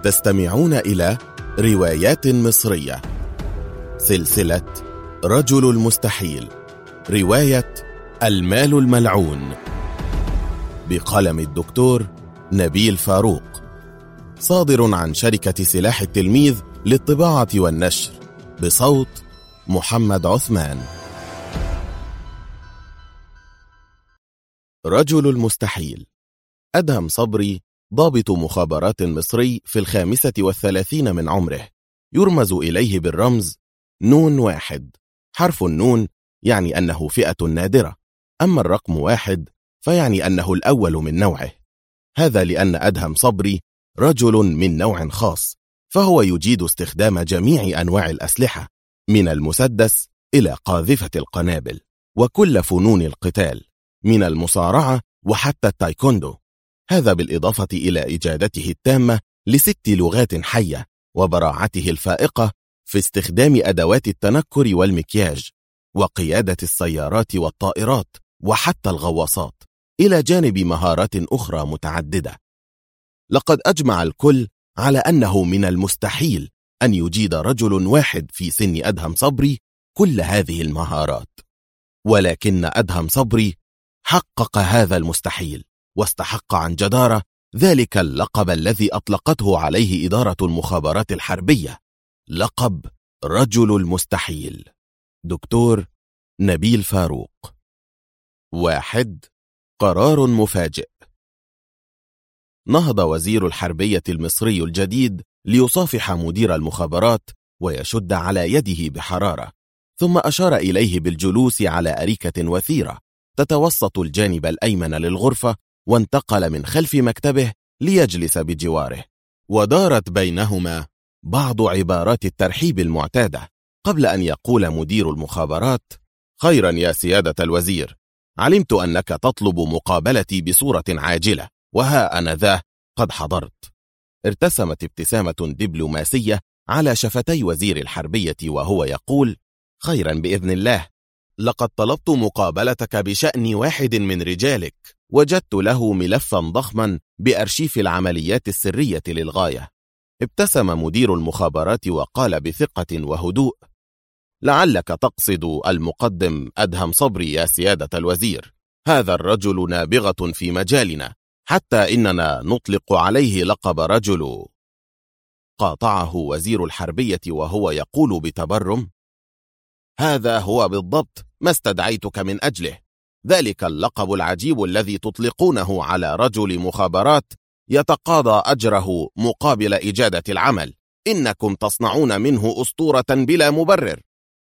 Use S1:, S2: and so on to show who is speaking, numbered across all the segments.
S1: تستمعون إلى روايات مصرية، سلسلة رجل المستحيل، رواية المال الملعون، بقلم الدكتور نبيل فاروق، صادر عن شركة سلاح التلميذ للطباعة والنشر، بصوت محمد عثمان. رجل المستحيل. أدهم صبري ضابط مخابرات مصري في 35 من عمره، يرمز إليه بالرمز نون 1. حرف النون يعني أنه فئة نادرة، أما الرقم 1 فيعني أنه الأول من نوعه. هذا لأن أدهم صبري رجل من نوع خاص، فهو يجيد استخدام جميع أنواع الأسلحة من المسدس إلى قاذفة القنابل، وكل فنون القتال من المصارعة وحتى التايكوندو. هذا بالإضافة إلى إجادته التامة ل6 لغات حية، وبراعته الفائقة في استخدام أدوات التنكر والمكياج، وقيادة السيارات والطائرات وحتى الغواصات، إلى جانب مهارات أخرى متعددة. لقد أجمع الكل على أنه من المستحيل أن يجيد رجل واحد في سن أدهم صبري كل هذه المهارات، ولكن أدهم صبري حقق هذا المستحيل، واستحق عن جدارة ذلك اللقب الذي أطلقته عليه إدارة المخابرات الحربية، لقب رجل المستحيل. دكتور نبيل فاروق. 1. قرار مفاجئ. نهض وزير الحربية المصري الجديد ليصافح مدير المخابرات ويشد على يده بحرارة، ثم أشار إليه بالجلوس على أريكة وثيرة تتوسط الجانب الأيمن للغرفة، وانتقل من خلف مكتبه ليجلس بجواره، ودارت بينهما بعض عبارات الترحيب المعتادة، قبل أن يقول مدير المخابرات: خيرا يا سيادة الوزير، علمت أنك تطلب مقابلتي بصورة عاجلة، وها أنا ذا قد حضرت. ارتسمت ابتسامة دبلوماسية على شفتي وزير الحربية وهو يقول: خيرا بإذن الله، لقد طلبت مقابلتك بشأن واحد من رجالك، وجدت له ملفا ضخما بأرشيف العمليات السرية للغاية. ابتسم مدير المخابرات وقال بثقة وهدوء: لعلك تقصد المقدم أدهم صبري يا سيادة الوزير، هذا الرجل نابغة في مجالنا، حتى إننا نطلق عليه لقب رجل. قاطعه وزير الحربية وهو يقول بتبرم: هذا هو بالضبط ما استدعيتك من أجله، ذلك اللقب العجيب الذي تطلقونه على رجل مخابرات يتقاضى أجره مقابل إجادة العمل، إنكم تصنعون منه أسطورة بلا مبرر.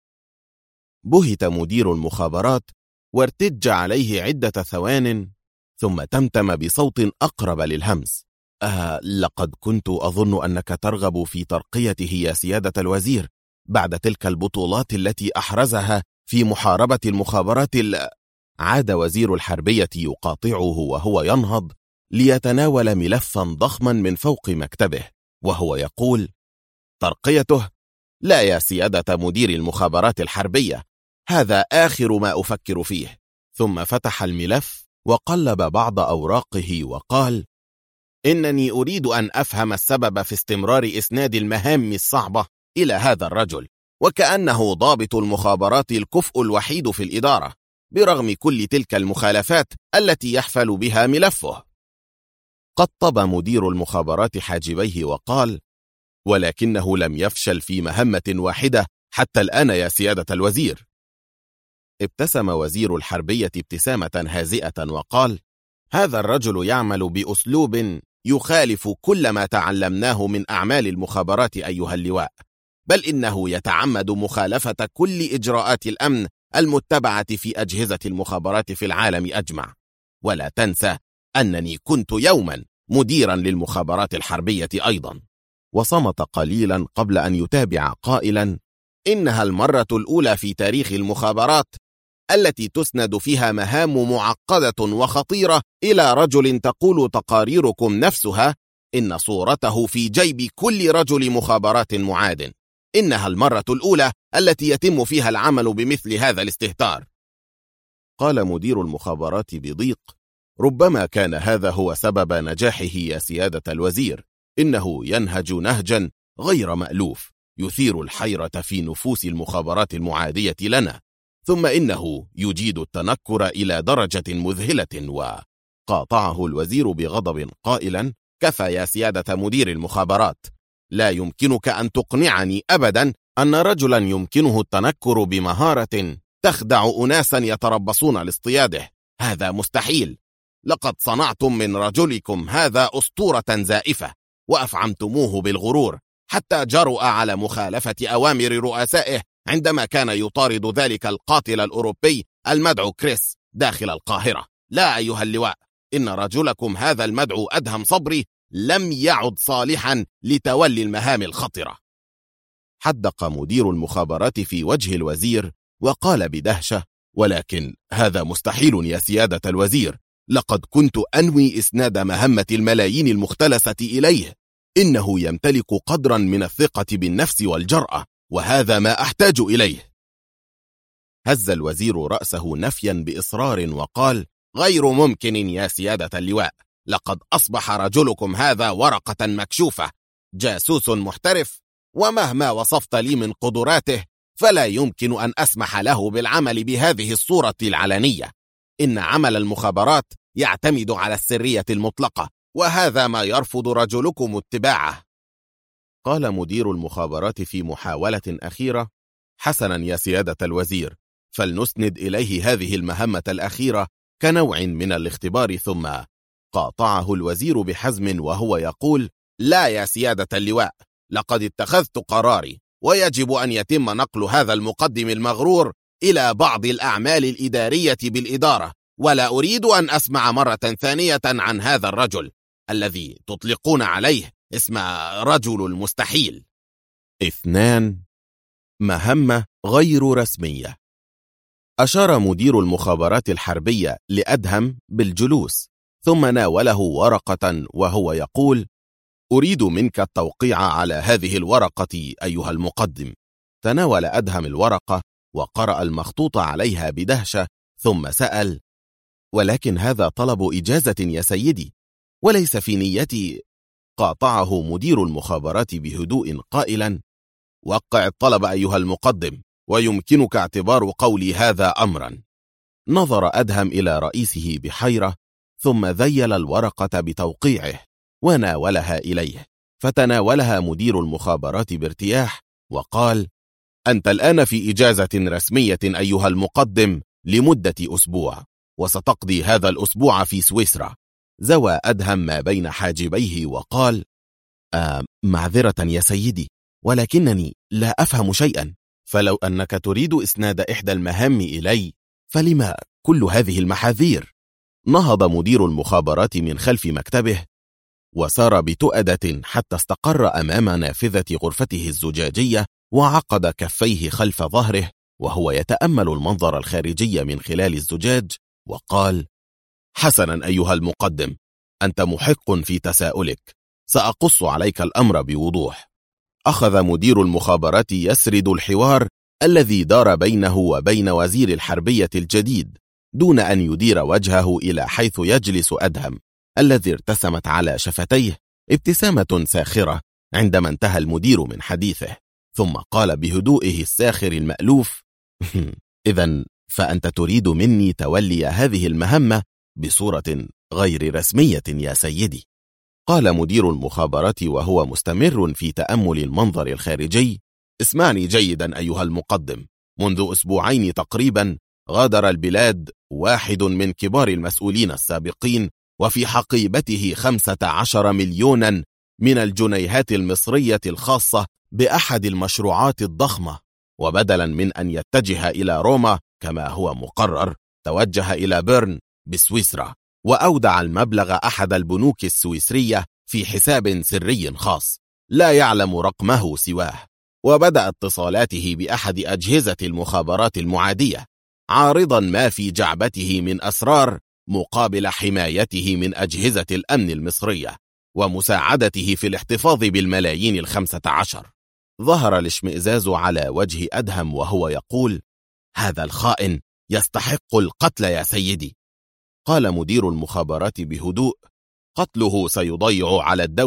S1: بهت مدير المخابرات وارتج عليه عدة ثوان، ثم تمتم بصوت أقرب للهمس: لقد كنت أظن أنك ترغب في ترقيته يا سيادة الوزير، بعد تلك البطولات التي أحرزها في محاربة المخابرات عاد وزير الحربية يقاطعه وهو ينهض ليتناول ملفا ضخما من فوق مكتبه، وهو يقول: ترقيته؟ لا يا سيادة مدير المخابرات الحربية، هذا آخر ما أفكر فيه. ثم فتح الملف وقلب بعض أوراقه وقال: إنني أريد أن أفهم السبب في استمرار إسناد المهام الصعبة إلى هذا الرجل، وكأنه ضابط المخابرات الكفء الوحيد في الإدارة، برغم كل تلك المخالفات التي يحفل بها ملفه. قطب مدير المخابرات حاجبيه وقال: ولكنه لم يفشل في مهمة واحدة حتى الآن يا سيادة الوزير. ابتسم وزير الحربية ابتسامة هازئة وقال: هذا الرجل يعمل بأسلوب يخالف كل ما تعلمناه من أعمال المخابرات أيها اللواء، بل إنه يتعمد مخالفة كل إجراءات الأمن المتبعة في أجهزة المخابرات في العالم أجمع. ولا تنسى أنني كنت يوما مديرا للمخابرات الحربية أيضا. وصمت قليلا قبل أن يتابع قائلا: إنها المرة الأولى في تاريخ المخابرات التي تسند فيها مهام معقدة وخطيرة إلى رجل تقول تقاريركم نفسها إن صورته في جيب كل رجل مخابرات معاد. إنها المرة الأولى التي يتم فيها العمل بمثل هذا الاستهتار. قال مدير المخابرات بضيق: ربما كان هذا هو سبب نجاحه يا سيادة الوزير، إنه ينهج نهجا غير مألوف يثير الحيرة في نفوس المخابرات المعادية لنا، ثم إنه يجيد التنكر إلى درجة مذهلة. وقاطعه الوزير بغضب قائلا: كفى يا سيادة مدير المخابرات، لا يمكنك أن تقنعني أبدا أن رجلا يمكنه التنكر بمهارة تخدع أناسا يتربصون لاصطياده. هذا مستحيل. لقد صنعتم من رجلكم هذا أسطورة زائفة، وأفعمتموه بالغرور حتى جرؤ على مخالفة أوامر رؤسائه عندما كان يطارد ذلك القاتل الأوروبي المدعو كريس داخل القاهرة. لا أيها اللواء، إن رجلكم هذا المدعو أدهم صبري لم يعد صالحا لتولي المهام الخطرة. حدق مدير المخابرات في وجه الوزير وقال بدهشة: ولكن هذا مستحيل يا سيادة الوزير، لقد كنت أنوي إسناد مهمة الملايين المختلسة إليه. إنه يمتلك قدرا من الثقة بالنفس والجرأة، وهذا ما أحتاج إليه. هز الوزير رأسه نفيا بإصرار وقال: غير ممكن يا سيادة اللواء، لقد أصبح رجلكم هذا ورقة مكشوفة، جاسوس محترف، ومهما وصفت لي من قدراته فلا يمكن أن أسمح له بالعمل بهذه الصورة العلنية. إن عمل المخابرات يعتمد على السرية المطلقة، وهذا ما يرفض رجلكم اتباعه. قال مدير المخابرات في محاولة أخيرة: حسنا يا سيادة الوزير، فلنسند إليه هذه المهمة الأخيرة كنوع من الاختبار. ثم قاطعه الوزير بحزم وهو يقول: لا يا سيادة اللواء، لقد اتخذت قراري، ويجب أن يتم نقل هذا المقدم المغرور إلى بعض الأعمال الإدارية بالإدارة، ولا أريد أن أسمع مرة ثانية عن هذا الرجل الذي تطلقون عليه اسم رجل المستحيل. 2. مهمة غير رسمية. أشار مدير المخابرات الحربية لأدهم بالجلوس، ثم ناوله ورقة وهو يقول: أريد منك التوقيع على هذه الورقة أيها المقدم. تناول أدهم الورقة وقرأ المخطوط عليها بدهشة، ثم سأل: ولكن هذا طلب إجازة يا سيدي، وليس في نيتي. قاطعه مدير المخابرات بهدوء قائلا: وقع الطلب أيها المقدم، ويمكنك اعتبار قولي هذا أمرا. نظر أدهم إلى رئيسه بحيرة، ثم ذيل الورقة بتوقيعه وناولها إليه، فتناولها مدير المخابرات بارتياح وقال: أنت الآن في إجازة رسمية أيها المقدم لمدة أسبوع، وستقضي هذا الأسبوع في سويسرا. زوى أدهم ما بين حاجبيه وقال: معذرة يا سيدي، ولكنني لا أفهم شيئا، فلو أنك تريد إسناد إحدى المهام إلي فلما كل هذه المحاذير؟ نهض مدير المخابرات من خلف مكتبه وسار بتؤدة حتى استقر أمام نافذة غرفته الزجاجية، وعقد كفيه خلف ظهره وهو يتأمل المنظر الخارجي من خلال الزجاج، وقال: حسنا أيها المقدم، أنت محق في تساؤلك، سأقص عليك الأمر بوضوح. أخذ مدير المخابرات يسرد الحوار الذي دار بينه وبين وزير الحربية الجديد، دون أن يدير وجهه إلى حيث يجلس أدهم، الذي ارتسمت على شفتيه ابتسامة ساخرة عندما انتهى المدير من حديثه، ثم قال بهدوئه الساخر المألوف: إذن فأنت تريد مني تولي هذه المهمة بصورة غير رسمية يا سيدي. قال مدير المخابرات وهو مستمر في تأمل المنظر الخارجي: اسمعني جيدا أيها المقدم، منذ أسبوعين تقريبا غادر البلاد واحد من كبار المسؤولين السابقين، وفي حقيبته 15 مليونا من الجنيهات المصرية الخاصة بأحد المشروعات الضخمة، وبدلا من أن يتجه إلى روما كما هو مقرر، توجه إلى بيرن بسويسرا، وأودع المبلغ أحد البنوك السويسرية في حساب سري خاص لا يعلم رقمه سواه، وبدأ اتصالاته بأحد أجهزة المخابرات المعادية، عارضا ما في جعبته من أسرار مقابل حمايته من أجهزة الأمن المصرية ومساعدته في الاحتفاظ بالملايين 15. ظهر الاشمئزاز على وجه أدهم وهو يقول: هذا الخائن يستحق القتل يا سيدي. قال مدير المخابرات بهدوء: قتله سيضيع على الدولة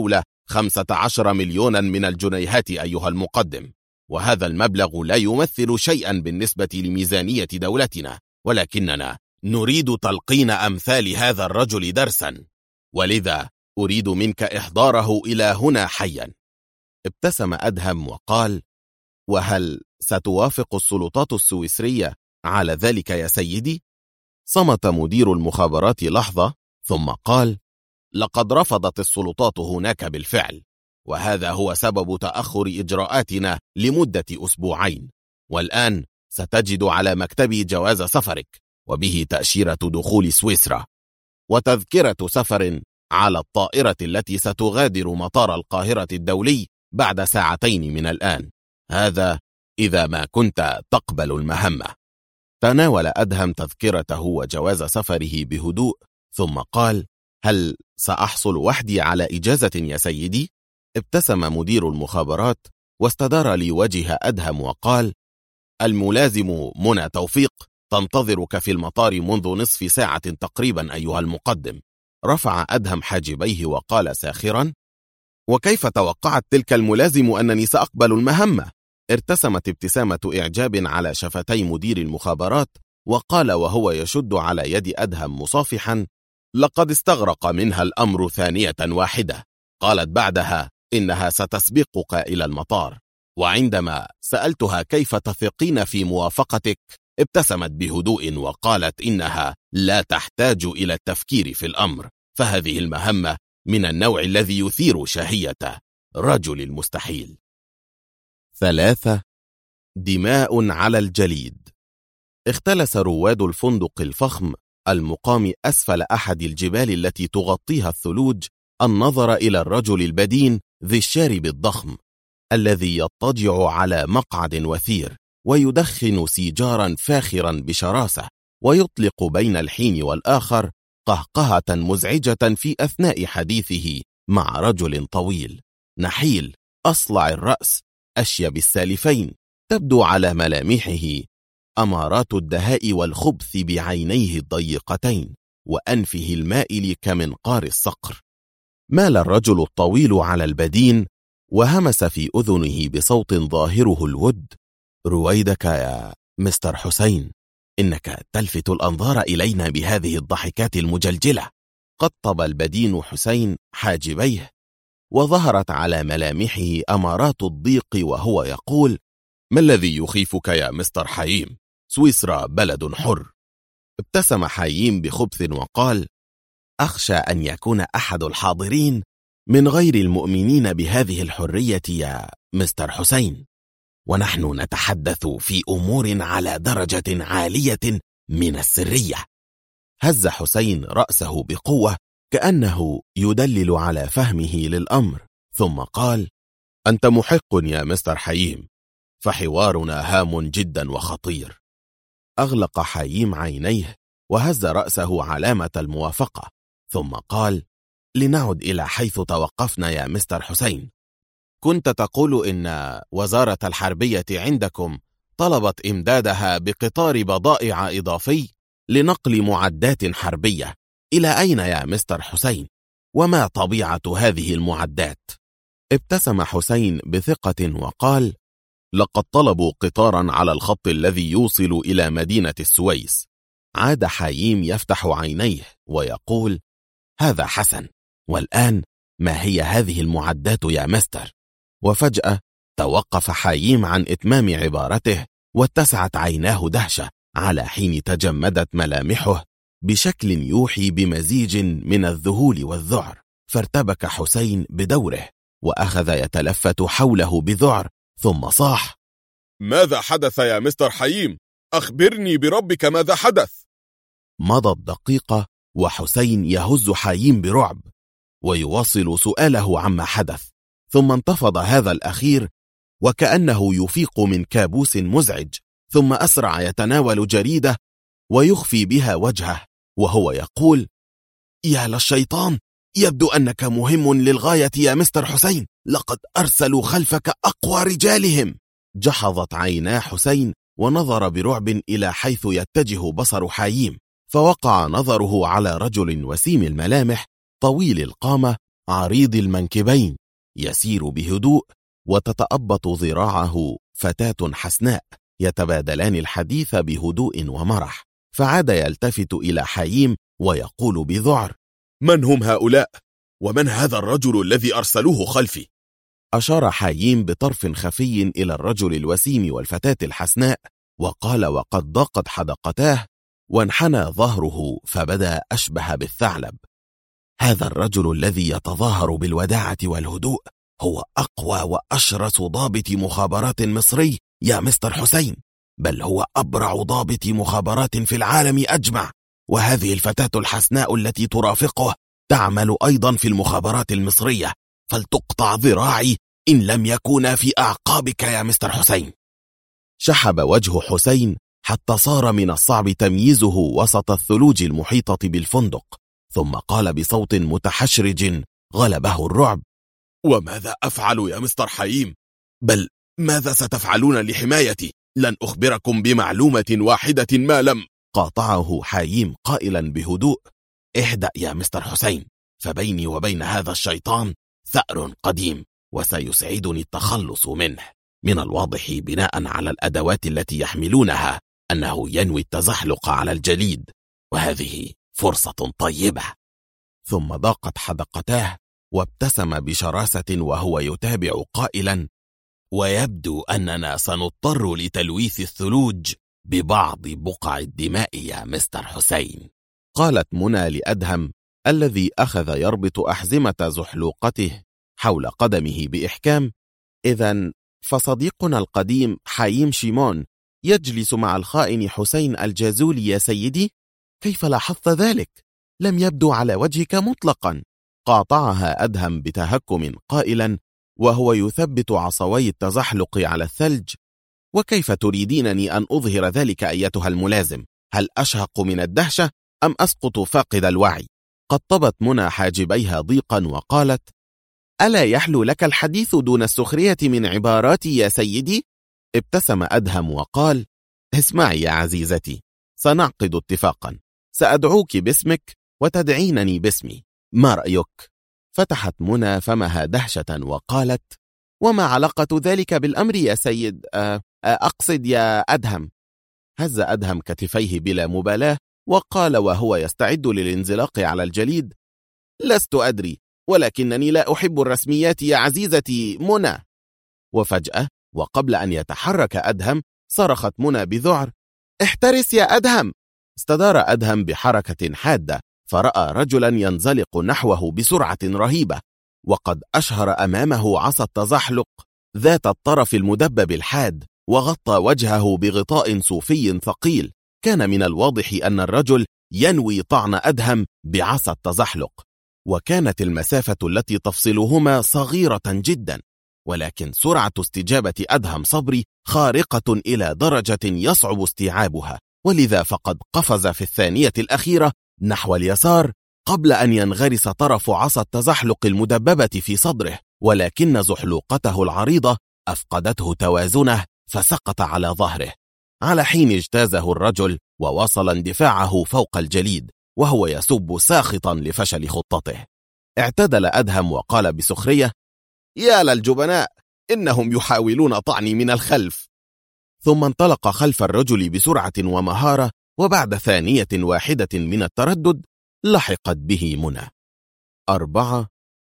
S1: 15 مليونا من الجنيهات أيها المقدم، وهذا المبلغ لا يمثل شيئا بالنسبة لميزانية دولتنا، ولكننا نريد تلقين أمثال هذا الرجل درسا، ولذا أريد منك إحضاره إلى هنا حيا. ابتسم أدهم وقال: وهل ستوافق السلطات السويسرية على ذلك يا سيدي؟ صمت مدير المخابرات لحظة ثم قال: لقد رفضت السلطات هناك بالفعل، وهذا هو سبب تأخر إجراءاتنا لمدة أسبوعين، والآن ستجد على مكتبي جواز سفرك، وبه تأشيرة دخول سويسرا وتذكرة سفر على الطائرة التي ستغادر مطار القاهرة الدولي بعد ساعتين من الآن، هذا إذا ما كنت تقبل المهمة. تناول أدهم تذكرته وجواز سفره بهدوء ثم قال: هل سأحصل وحدي على إجازة يا سيدي؟ ابتسم مدير المخابرات واستدار لي وجه أدهم وقال: الملازم منى توفيق تنتظرك في المطار منذ نصف ساعة تقريبا أيها المقدم. رفع أدهم حاجبيه وقال ساخرا: وكيف توقعت تلك الملازم أنني سأقبل المهمة؟ ارتسمت ابتسامة إعجاب على شفتي مدير المخابرات، وقال وهو يشد على يد أدهم مصافحا: لقد استغرق منها الأمر ثانية واحدة. قالت بعدها إنها ستسبقك إلى المطار، وعندما سألتها كيف تثقين في موافقتك ابتسمت بهدوء وقالت إنها لا تحتاج إلى التفكير في الأمر، فهذه المهمة من النوع الذي يثير شهية رجل المستحيل. 3. دماء على الجليد. اختلس رواد الفندق الفخم المقام أسفل أحد الجبال التي تغطيها الثلوج النظر إلى الرجل البدين ذي الشارب الضخم الذي يضطجع على مقعد وثير ويدخن سيجارا فاخرا بشراسة، ويطلق بين الحين والآخر قهقهة مزعجة في أثناء حديثه مع رجل طويل نحيل أصلع الرأس أشيب السالفين، تبدو على ملامحه أمارات الدهاء والخبث بعينيه الضيقتين وأنفه المائل كمنقار الصقر. مال الرجل الطويل على البدين وهمس في أذنه بصوت ظاهره الود: رويدك يا مستر حسين، إنك تلفت الأنظار إلينا بهذه الضحكات المجلجلة. قطب البدين حسين حاجبيه وظهرت على ملامحه أمارات الضيق وهو يقول: ما الذي يخيفك يا مستر حييم؟ سويسرا بلد حر. ابتسم حييم بخبث وقال: أخشى أن يكون أحد الحاضرين من غير المؤمنين بهذه الحرية يا مستر حسين، ونحن نتحدث في أمور على درجة عالية من السرية. هز حسين رأسه بقوة كأنه يدلل على فهمه للأمر، ثم قال: أنت محق يا مستر حييم، فحوارنا هام جدا وخطير. أغلق حييم عينيه وهز رأسه علامة الموافقة، ثم قال: لنعد إلى حيث توقفنا يا مستر حسين. كنت تقول إن وزارة الحربية عندكم طلبت إمدادها بقطار بضائع إضافي لنقل معدات حربية. إلى أين يا مستر حسين؟ وما طبيعة هذه المعدات؟ ابتسم حسين بثقة وقال: لقد طلبوا قطارا على الخط الذي يوصل إلى مدينة السويس. عاد حييم يفتح عينيه ويقول: هذا حسن، والآن ما هي هذه المعدات يا مستر؟ وفجأة توقف حييم عن إتمام عبارته واتسعت عيناه دهشة على حين تجمدت ملامحه بشكل يوحي بمزيج من الذهول والذعر، فارتبك حسين بدوره وأخذ يتلفت حوله بذعر ثم صاح:
S2: ماذا حدث يا مستر حييم؟ أخبرني بربك ماذا حدث؟
S1: مضت دقيقة وحسين يهز حييم برعب ويواصل سؤاله عما حدث، ثم انتفض هذا الأخير وكأنه يفيق من كابوس مزعج، ثم أسرع يتناول جريدة ويخفي بها وجهه وهو يقول: يا للشيطان، يبدو أنك مهم للغاية يا مستر حسين، لقد أرسلوا خلفك أقوى رجالهم. جحظت عينا حسين ونظر برعب إلى حيث يتجه بصر حييم، فوقع نظره على رجل وسيم الملامح طويل القامة عريض المنكبين يسير بهدوء، وتتأبط ذراعه فتاة حسناء، يتبادلان الحديث بهدوء ومرح. فعاد يلتفت إلى حييم ويقول بذعر:
S2: من هم هؤلاء؟ ومن هذا الرجل الذي أرسلوه خلفي؟
S1: أشار حييم بطرف خفي إلى الرجل الوسيم والفتاة الحسناء، وقال وقد ضاقت حدقتاه وانحنى ظهره فبدا أشبه بالثعلب: هذا الرجل الذي يتظاهر بالوداعة والهدوء هو أقوى وأشرس ضابط مخابرات مصري يا مستر حسين، بل هو أبرع ضابط مخابرات في العالم أجمع. وهذه الفتاة الحسناء التي ترافقه تعمل أيضا في المخابرات المصرية، فلتقطع ذراعي إن لم يكون في أعقابك يا مستر حسين. شحب وجه حسين حتى صار من الصعب تمييزه وسط الثلوج المحيطة بالفندق، ثم قال بصوت متحشرج غلبه الرعب:
S2: وماذا أفعل يا مستر حييم؟ بل ماذا ستفعلون لحمايتي؟ لن أخبركم بمعلومة واحدة ما لم.
S1: قاطعه حييم قائلا بهدوء: اهدأ يا مستر حسين، فبيني وبين هذا الشيطان ثأر قديم، وسيسعدني التخلص منه. من الواضح بناء على الأدوات التي يحملونها أنه ينوي التزحلق على الجليد، وهذه فرصة طيبة. ثم ضاقت حدقتاه وابتسم بشراسة وهو يتابع قائلا: ويبدو أننا سنضطر لتلويث الثلوج ببعض بقع الدماء يا مستر حسين. قالت منى لأدهم الذي أخذ يربط أحزمة زحلوقته حول قدمه بإحكام: إذن فصديقنا القديم حييم شيمون يجلس مع الخائن حسين الجازولي يا سيدي؟ كيف لاحظت ذلك؟ لم يبدو على وجهك مطلقا. قاطعها أدهم بتهكم قائلا وهو يثبت عصوي التزحلق على الثلج: وكيف تريدينني أن أظهر ذلك أيتها الملازم؟ هل أشهق من الدهشة أم أسقط فاقد الوعي؟ قطبت منى حاجبيها ضيقا وقالت: ألا يحلو لك الحديث دون السخرية من عباراتي يا سيدي؟ ابتسم أدهم وقال: اسمعي يا عزيزتي، سنعقد اتفاقا، سأدعوك باسمك وتدعينني باسمي، ما رأيك؟ فتحت منى فمها دهشة وقالت: وما علاقة ذلك بالأمر يا سيد؟ أقصد يا أدهم. هز أدهم كتفيه بلا مبالاة وقال وهو يستعد للانزلاق على الجليد: لست أدري، ولكنني لا أحب الرسميات يا عزيزتي منى. وفجأة وقبل أن يتحرك أدهم صرخت منى بذعر: احترس يا أدهم! استدار أدهم بحركة حادة فرأى رجلا ينزلق نحوه بسرعة رهيبة، وقد أشهر أمامه عصا التزحلق ذات الطرف المدبب الحاد، وغطى وجهه بغطاء صوفي ثقيل. كان من الواضح أن الرجل ينوي طعن أدهم بعصا التزحلق، وكانت المسافة التي تفصلهما صغيرة جدا، ولكن سرعة استجابة أدهم صبري خارقة إلى درجة يصعب استيعابها، ولذا فقد قفز في الثانية الأخيرة نحو اليسار قبل أن ينغرس طرف عصا التزحلق المدببة في صدره، ولكن زحلوقته العريضة أفقدته توازنه فسقط على ظهره، على حين اجتازه الرجل وواصل اندفاعه فوق الجليد وهو يسب ساخطا لفشل خطته. اعتدل أدهم وقال بسخرية: يا للجبناء، إنهم يحاولون طعني من الخلف. ثم انطلق خلف الرجل بسرعة ومهارة، وبعد ثانية واحدة من التردد لحقت به منى. 4.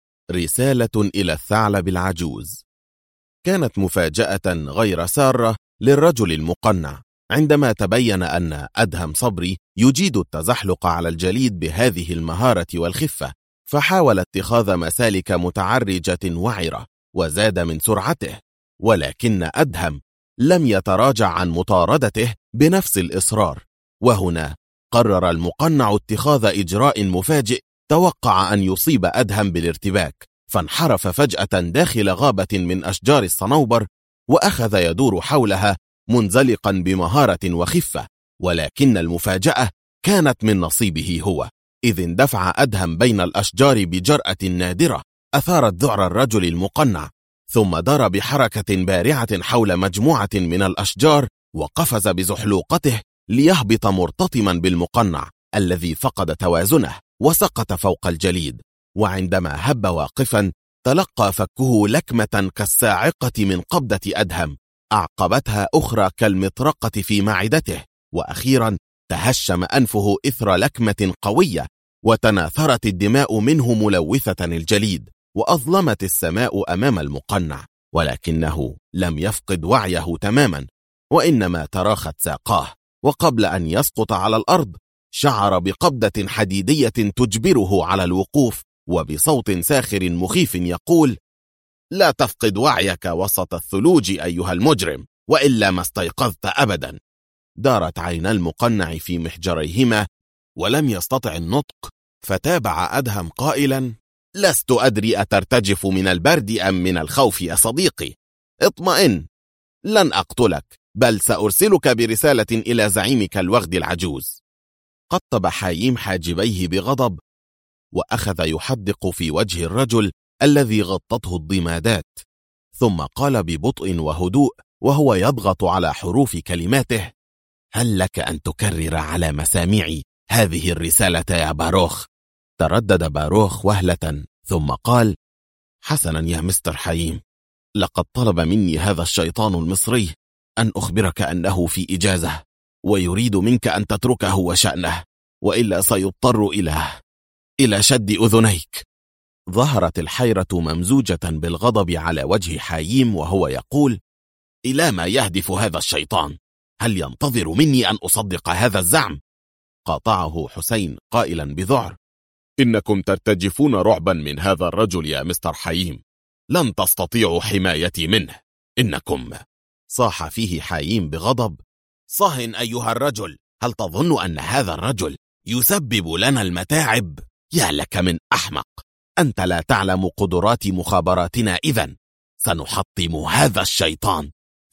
S1: رسالة إلى الثعلب العجوز. كانت مفاجأة غير سارة للرجل المقنع عندما تبين أن أدهم صبري يجيد التزحلق على الجليد بهذه المهارة والخفة، فحاول اتخاذ مسالك متعرجة وعرة وزاد من سرعته، ولكن أدهم لم يتراجع عن مطاردته بنفس الإصرار. وهنا قرر المقنع اتخاذ إجراء مفاجئ توقع أن يصيب أدهم بالارتباك، فانحرف فجأة داخل غابة من أشجار الصنوبر وأخذ يدور حولها منزلقا بمهارة وخفة. ولكن المفاجأة كانت من نصيبه هو، إذ اندفع أدهم بين الأشجار بجرأة نادرة أثارت ذعر الرجل المقنع، ثم دار بحركة بارعة حول مجموعة من الأشجار وقفز بزحلوقته ليهبط مرتطما بالمقنع الذي فقد توازنه وسقط فوق الجليد. وعندما هب واقفا تلقى فكه لكمة كالصاعقة من قبضة أدهم، أعقبتها أخرى كالمطرقة في معدته، وأخيرا تهشم أنفه إثر لكمة قوية، وتناثرت الدماء منه ملوثة الجليد، وأظلمت السماء أمام المقنع، ولكنه لم يفقد وعيه تماما، وإنما تراخت ساقاه، وقبل أن يسقط على الأرض شعر بقبضة حديدية تجبره على الوقوف، وبصوت ساخر مخيف يقول: لا تفقد وعيك وسط الثلوج أيها المجرم، وإلا ما استيقظت أبدا. دارت عينا المقنع في محجريهما ولم يستطع النطق، فتابع أدهم قائلا: لست أدري أترتجف من البرد أم من الخوف يا صديقي. اطمئن، لن أقتلك، بل سأرسلك برسالة إلى زعيمك الوغد العجوز. قطب حاييم حاجبيه بغضب، وأخذ يحدق في وجه الرجل الذي غطته الضمادات، ثم قال ببطء وهدوء وهو يضغط على حروف كلماته: هل لك أن تكرر على مسامعي هذه الرسالة يا باروخ؟ تردد باروخ وهلة، ثم قال: حسنا يا مستر حاييم، لقد طلب مني هذا الشيطان المصري أن أخبرك أنه في إجازة، ويريد منك أن تتركه وشأنه، وإلا سيضطر إلى شد أذنيك. ظهرت الحيرة ممزوجة بالغضب على وجه حاييم وهو يقول: إلى ما يهدف هذا الشيطان؟ هل ينتظر مني أن أصدق هذا الزعم؟ قاطعه حسين قائلا بذعر:
S2: إنكم ترتجفون رعبا من هذا الرجل يا مستر حاييم، لن تستطيعوا حمايتي منه، إنكم.
S1: صاح فيه حاييم بغضب: صهن أيها الرجل، هل تظن أن هذا الرجل يسبب لنا المتاعب؟ يا لك من أحمق، أنت لا تعلم قدرات مخابراتنا. إذن سنحطم هذا الشيطان،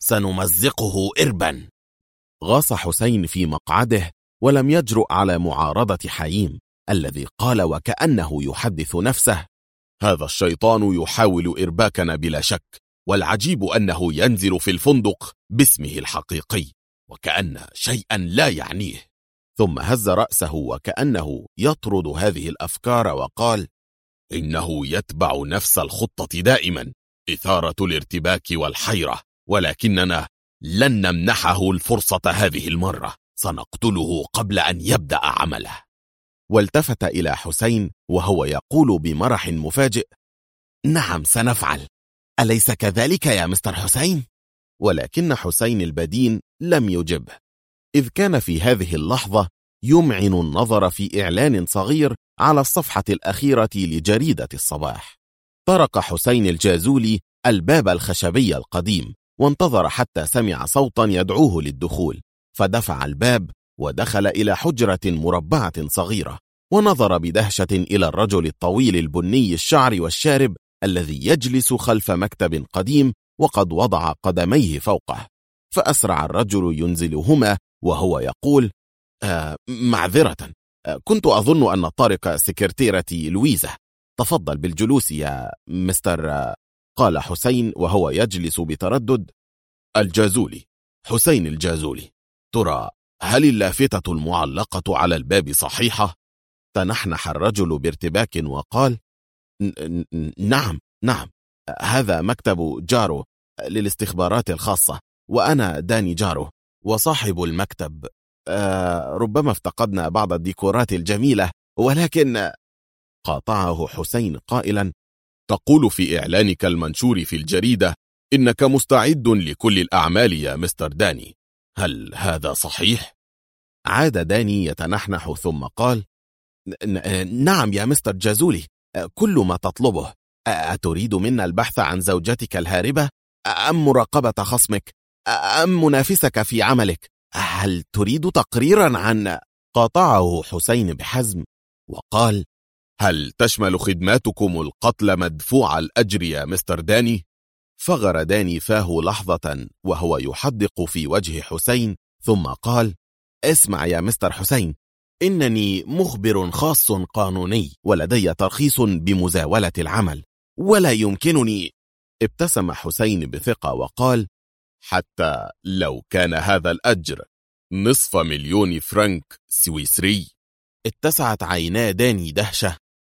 S1: سنمزقه إربا. غاص حسين في مقعده ولم يجرؤ على معارضة حاييم، الذي قال وكأنه يحدث نفسه:
S2: هذا الشيطان يحاول إرباكنا بلا شك، والعجيب أنه ينزل في الفندق باسمه الحقيقي، وكأن شيئا لا يعنيه.
S1: ثم هز رأسه وكأنه يطرد هذه الأفكار وقال:
S2: إنه يتبع نفس الخطة دائما، إثارة الارتباك والحيرة، ولكننا لن نمنحه الفرصة هذه المرة، سنقتله قبل أن يبدأ عمله.
S1: والتفت إلى حسين وهو يقول بمرح مفاجئ: نعم سنفعل، أليس كذلك يا مستر حسين؟ ولكن حسين البدين لم يجبه، إذ كان في هذه اللحظة يمعن النظر في إعلان صغير على الصفحة الأخيرة لجريدة الصباح. طرق حسين الجازولي الباب الخشبي القديم، وانتظر حتى سمع صوتا يدعوه للدخول، فدفع الباب ودخل إلى حجرة مربعة صغيرة، ونظر بدهشة إلى الرجل الطويل البني الشعر والشارب الذي يجلس خلف مكتب قديم وقد وضع قدميه فوقه. فأسرع الرجل ينزلهما وهو يقول: معذرة، كنت أظن أن طارق سكرتيرتي لويزا. تفضل بالجلوس يا مستر. قال حسين وهو يجلس بتردد:
S2: الجازولي، حسين الجازولي. ترى هل اللافتة المعلقة على الباب صحيحة؟
S1: تنحنح الرجل بارتباك وقال: نعم، هذا مكتب جارو للاستخبارات الخاصة، وأنا داني جارو وصاحب المكتب. ربما افتقدنا بعض الديكورات الجميلة، ولكن.
S2: قاطعه حسين قائلا: تقول في إعلانك المنشور في الجريدة إنك مستعد لكل الأعمال يا مستر داني، هل هذا صحيح؟
S1: عاد داني يتنحنح ثم قال: نعم يا مستر جازولي، كل ما تطلبه. أتريد منا البحث عن زوجتك الهاربة، أم مراقبة خصمك، أم منافسك في عملك؟ هل تريد تقريرا عن؟ قاطعه حسين بحزم وقال:
S2: هل تشمل خدماتكم القتل مدفوع الأجر يا مستر داني؟
S1: فغر داني فاه لحظة وهو يحدق في وجه حسين، ثم قال: اسمع يا مستر حسين، إنني مخبر خاص قانوني، ولدي ترخيص بمزاولة العمل، ولا يمكنني. ابتسم حسين بثقة وقال:
S2: حتى لو كان هذا الأجر 500,000 فرنك سويسري؟
S1: اتسعت عينا داني دهشة،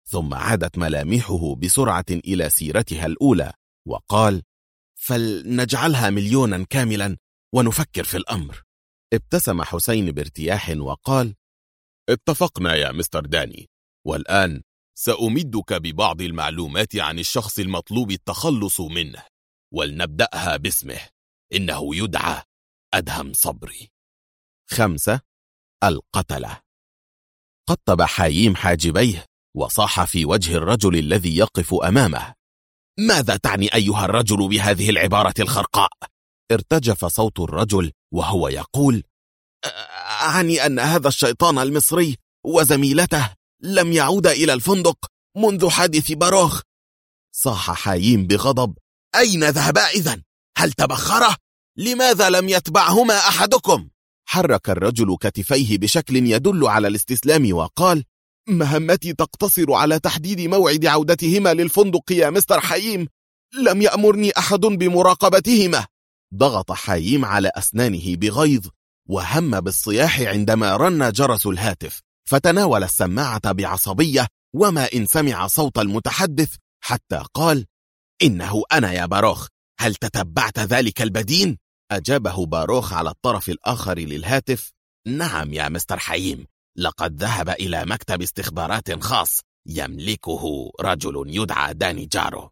S1: ثم عادت ملامحه بسرعة إلى سيرتها الأولى وقال: فلنجعلها 1,000,000 كاملا ونفكر في الأمر. ابتسم حسين بارتياح وقال:
S2: اتفقنا يا مستر داني، والآن سأمدك ببعض المعلومات عن الشخص المطلوب التخلص منه، ولنبدأها باسمه. إنه يدعى أدهم صبري.
S1: 5. القتلة. قطب حاييم حاجبيه وصاح في وجه الرجل الذي يقف أمامه:
S2: ماذا تعني أيها الرجل بهذه العبارة الخرقاء؟
S1: ارتجف صوت الرجل وهو يقول:
S2: أعني أن هذا الشيطان المصري وزميلته لم يعودا إلى الفندق منذ حادث باروخ.
S1: صاح حاييم بغضب:
S2: أين ذهبا إذن؟ هل تبخرا؟ لماذا لم يتبعهما أحدكم؟
S1: حرك الرجل كتفيه بشكل يدل على الاستسلام وقال:
S2: مهمتي تقتصر على تحديد موعد عودتهما للفندق يا مستر حاييم، لم يأمرني أحد بمراقبتهما.
S1: ضغط حاييم على أسنانه بغيظ وهم بالصياح عندما رن جرس الهاتف، فتناول السماعة بعصبية وما إن سمع صوت المتحدث حتى قال:
S2: إنه أنا يا باروخ، هل تتبعت ذلك البدين؟
S1: أجابه باروخ على الطرف الآخر للهاتف:
S2: نعم يا مستر حاييم، لقد ذهب إلى مكتب استخبارات خاص يملكه رجل يدعى داني جارو.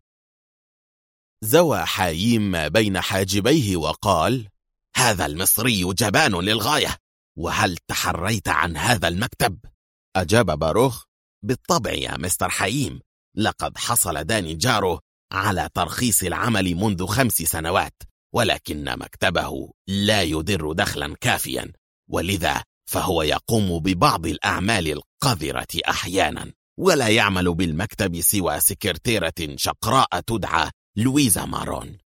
S1: زوى حاييم ما بين حاجبيه وقال:
S2: هذا المصري جبان للغاية، وهل تحريت عن هذا المكتب؟
S1: أجاب باروخ:
S2: بالطبع يا مستر حاييم، لقد حصل داني جارو على ترخيص العمل منذ 5 سنوات، ولكن مكتبه لا يدر دخلا كافيا، ولذا فهو يقوم ببعض الأعمال القذرة أحيانا، ولا يعمل بالمكتب سوى سكرتيرة شقراء تدعى لويزا مارون.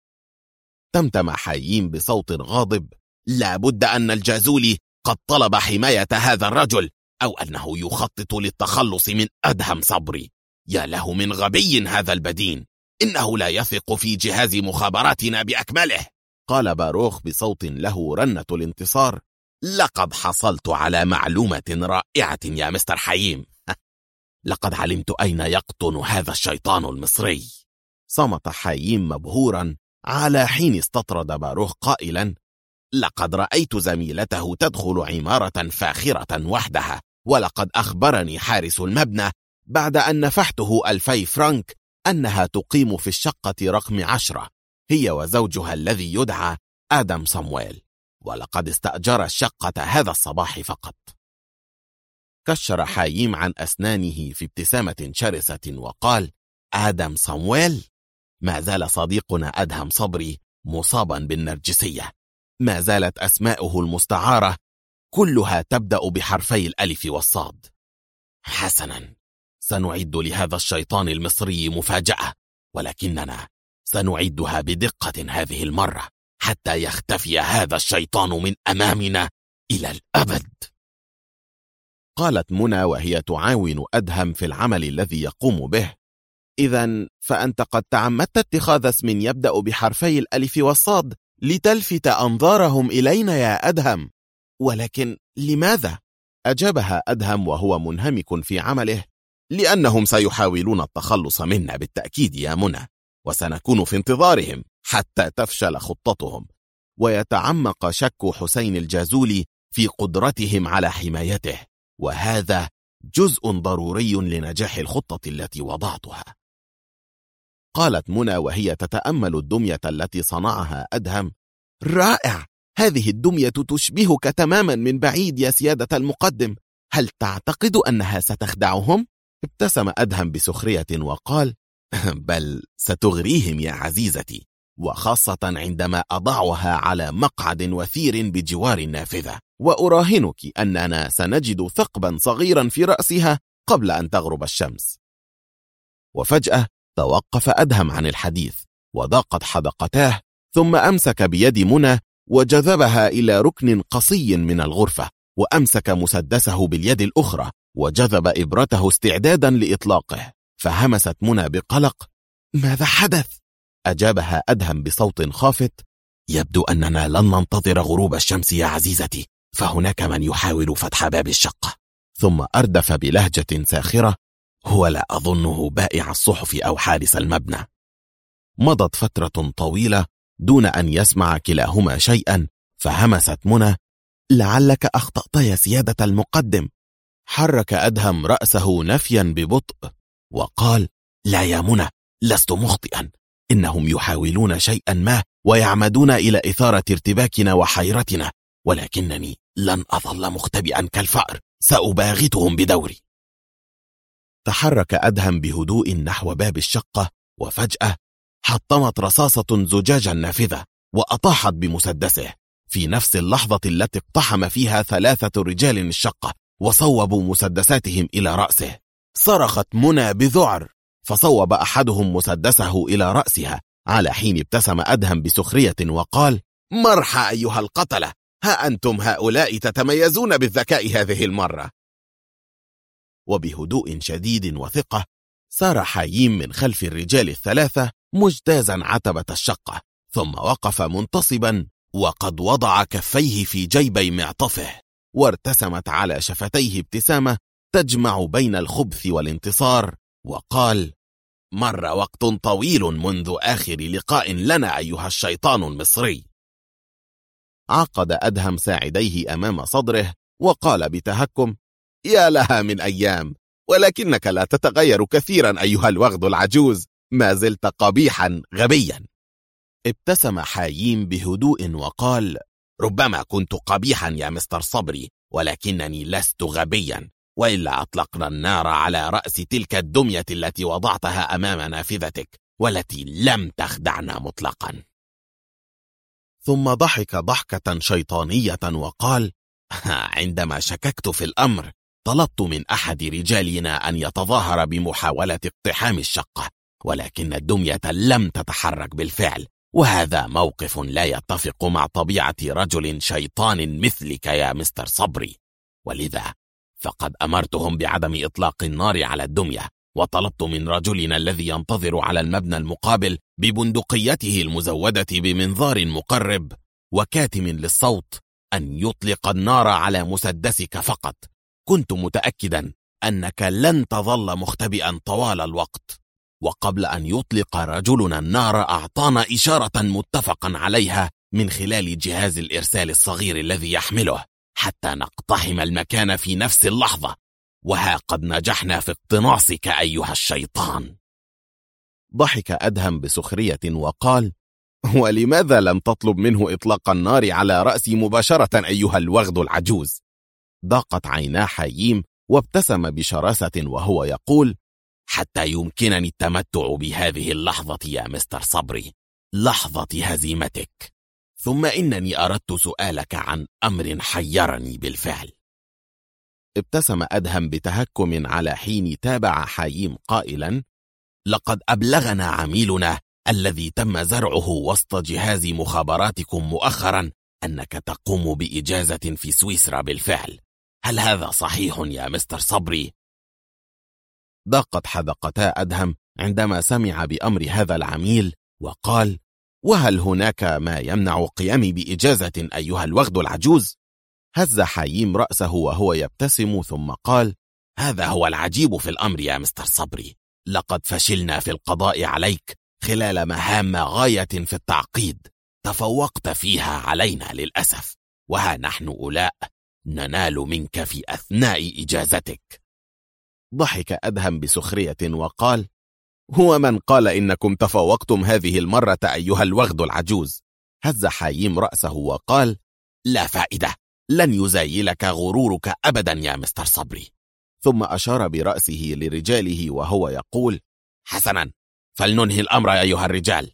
S1: تمتم حاييم بصوت غاضب:
S2: لا بد أن الجازولي قد طلب حماية هذا الرجل، أو أنه يخطط للتخلص من أدهم صبري. يا له من غبي هذا البدين، إنه لا يثق في جهاز مخابراتنا بأكمله.
S1: قال باروخ بصوت له رنة الانتصار:
S2: لقد حصلت على معلومة رائعة يا مستر حاييم. لقد علمت أين يقطن هذا الشيطان المصري.
S1: صمت حاييم مبهورا على حين استطرد باروخ قائلا:
S2: لقد رأيت زميلته تدخل عمارة فاخرة وحدها، ولقد أخبرني حارس المبنى
S1: بعد أن نفحته 2000 فرنك أنها تقيم في الشقة رقم 10، هي وزوجها الذي يدعى آدم صامويل، ولقد استأجر الشقة هذا الصباح فقط. كشر حاييم عن أسنانه في ابتسامة شرسة وقال:
S2: آدم صامويل؟ ما زال صديقنا أدهم صبري مصابا بالنرجسية، ما زالت أسماؤه المستعارة كلها تبدأ بحرفي الألف والصاد. حسنا، سنعد لهذا الشيطان المصري مفاجأة، ولكننا سنعدها بدقة هذه المرة حتى يختفي هذا الشيطان من أمامنا إلى الأبد.
S1: قالت منى وهي تعاون أدهم في العمل الذي يقوم به: إذن فأنت قد تعمدت اتخاذ اسم يبدأ بحرفي الألف والصاد لتلفت أنظارهم إلينا يا أدهم، ولكن لماذا؟ أجابها أدهم وهو منهمك في عمله:
S2: لأنهم سيحاولون التخلص منا بالتأكيد يا منى، وسنكون في انتظارهم حتى تفشل خطتهم.
S1: ويتعمق شك حسين الجازولي في قدرتهم على حمايته، وهذا جزء ضروري لنجاح الخطة التي وضعتها. قالت منى وهي تتأمل الدمية التي صنعها أدهم:
S2: رائع، هذه الدمية تشبهك تماما من بعيد يا سيادة المقدم، هل تعتقد أنها ستخدعهم؟
S1: ابتسم أدهم بسخرية وقال:
S2: بل ستغريهم يا عزيزتي، وخاصة عندما أضعها على مقعد وثير بجوار النافذة،
S1: وأراهنك أننا سنجد ثقبا صغيرا في رأسها قبل أن تغرب الشمس. وفجأة توقف أدهم عن الحديث وضاقت حدقتاه، ثم أمسك بيد منى وجذبها إلى ركن قصي من الغرفة، وأمسك مسدسه باليد الأخرى وجذب إبرته استعدادا لإطلاقه. فهمست منى بقلق:
S2: ماذا حدث؟
S1: أجابها أدهم بصوت خافت:
S2: يبدو أننا لن ننتظر غروب الشمس يا عزيزتي، فهناك من يحاول فتح باب الشقة.
S1: ثم أردف بلهجة ساخرة: هو لا أظنه بائع الصحف أو حارس المبنى. مضت فترة طويلة دون أن يسمع كلاهما شيئا، فهمست منى: لعلك أخطأت يا سيادة المقدم. حرك أدهم رأسه نفيا ببطء وقال: لا يا منى، لست مخطئا، إنهم يحاولون شيئا ما ويعمدون إلى إثارة ارتباكنا وحيرتنا، ولكنني لن أظل مختبئا كالفأر، سأباغتهم بدوري. تحرك أدهم بهدوء نحو باب الشقة، وفجأة حطمت رصاصة زجاجا نافذة وأطاحت بمسدسه في نفس اللحظة التي اقتحم فيها 3 رجال الشقة وصوبوا مسدساتهم إلى رأسه. صرخت منى بذعر، فصوب أحدهم مسدسه إلى رأسها، على حين ابتسم أدهم بسخرية وقال: مرحى أيها القتلة، ها أنتم هؤلاء تتميزون بالذكاء هذه المرة. وبهدوء شديد وثقة سار حاييم من خلف الرجال ال3 مجتازا عتبة الشقة، ثم وقف منتصبا وقد وضع كفيه في جيبي معطفه، وارتسمت على شفتيه ابتسامة تجمع بين الخبث والانتصار، وقال: مر وقت طويل منذ آخر لقاء لنا أيها الشيطان المصري. عقد أدهم ساعديه أمام صدره وقال بتهكم: يا لها من أيام، ولكنك لا تتغير كثيرا أيها الوغد العجوز، ما زلت قبيحا غبيا. ابتسم حاييم بهدوء وقال: ربما كنت قبيحا يا مستر صبري، ولكنني لست غبيا، وإلا أطلقنا النار على رأس تلك الدمية التي وضعتها أمام نافذتك، والتي لم تخدعنا مطلقا. ثم ضحك ضحكة شيطانية وقال: عندما شككت في الأمر طلبت من أحد رجالنا أن يتظاهر بمحاولة اقتحام الشقة، ولكن الدمية لم تتحرك بالفعل، وهذا موقف لا يتفق مع طبيعة رجل شيطان مثلك يا مستر صبري، ولذا فقد أمرتهم بعدم إطلاق النار على الدمية، وطلبت من رجلنا الذي ينتظر على المبنى المقابل ببندقيته المزودة بمنظار مقرب وكاتم للصوت أن يطلق النار على مسدسك فقط. كنت متأكدا أنك لن تظل مختبئا طوال الوقت. وقبل أن يطلق رجلنا النار أعطانا إشارة متفقا عليها من خلال جهاز الإرسال الصغير الذي يحمله حتى نقتحم المكان في نفس اللحظة، وها قد نجحنا في اقتناصك أيها الشيطان. ضحك أدهم بسخرية وقال: ولماذا لم تطلب منه إطلاق النار على رأسي مباشرة أيها الوغد العجوز؟ ضاقت عينا حاييم وابتسم بشراسة وهو يقول: حتى يمكنني التمتع بهذه اللحظة يا مستر صبري، لحظة هزيمتك. ثم إنني أردت سؤالك عن أمر حيرني بالفعل. ابتسم أدهم بتهكم على حين تابع حاييم قائلا: لقد أبلغنا عميلنا الذي تم زرعه وسط جهاز مخابراتكم مؤخرا أنك تقوم بإجازة في سويسرا بالفعل، هل هذا صحيح يا مستر صبري؟ ضاقت حدقتا أدهم عندما سمع بأمر هذا العميل وقال: وهل هناك ما يمنع قيامي بإجازة أيها الوغد العجوز؟ هز حاييم رأسه وهو يبتسم ثم قال: هذا هو العجيب في الأمر يا مستر صبري، لقد فشلنا في القضاء عليك خلال مهام غاية في التعقيد تفوقت فيها علينا للأسف، وها نحن أولاء ننال منك في أثناء إجازتك. ضحك أدهم بسخرية وقال: هو من قال إنكم تفوقتم هذه المرة أيها الوغد العجوز؟ هز حاييم رأسه وقال: لا فائدة، لن يزايلك غرورك أبدا يا مستر صبري. ثم أشار برأسه لرجاله وهو يقول: حسنا، فلننهي الأمر أيها الرجال.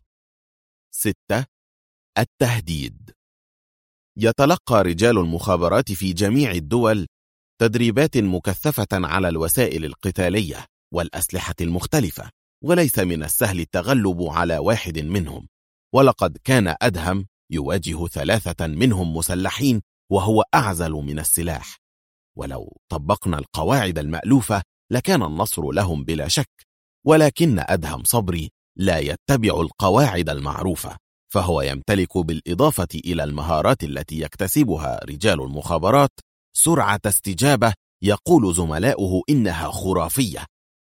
S1: 6. التهديد. يتلقى رجال المخابرات في جميع الدول تدريبات مكثفة على الوسائل القتالية والأسلحة المختلفة، وليس من السهل التغلب على واحد منهم، ولقد كان أدهم يواجه 3 منهم مسلحين وهو أعزل من السلاح. ولو طبقنا القواعد المألوفة لكان النصر لهم بلا شك، ولكن أدهم صبري لا يتبع القواعد المعروفة، فهو يمتلك بالإضافة إلى المهارات التي يكتسبها رجال المخابرات سرعة استجابة يقول زملاؤه إنها خرافية،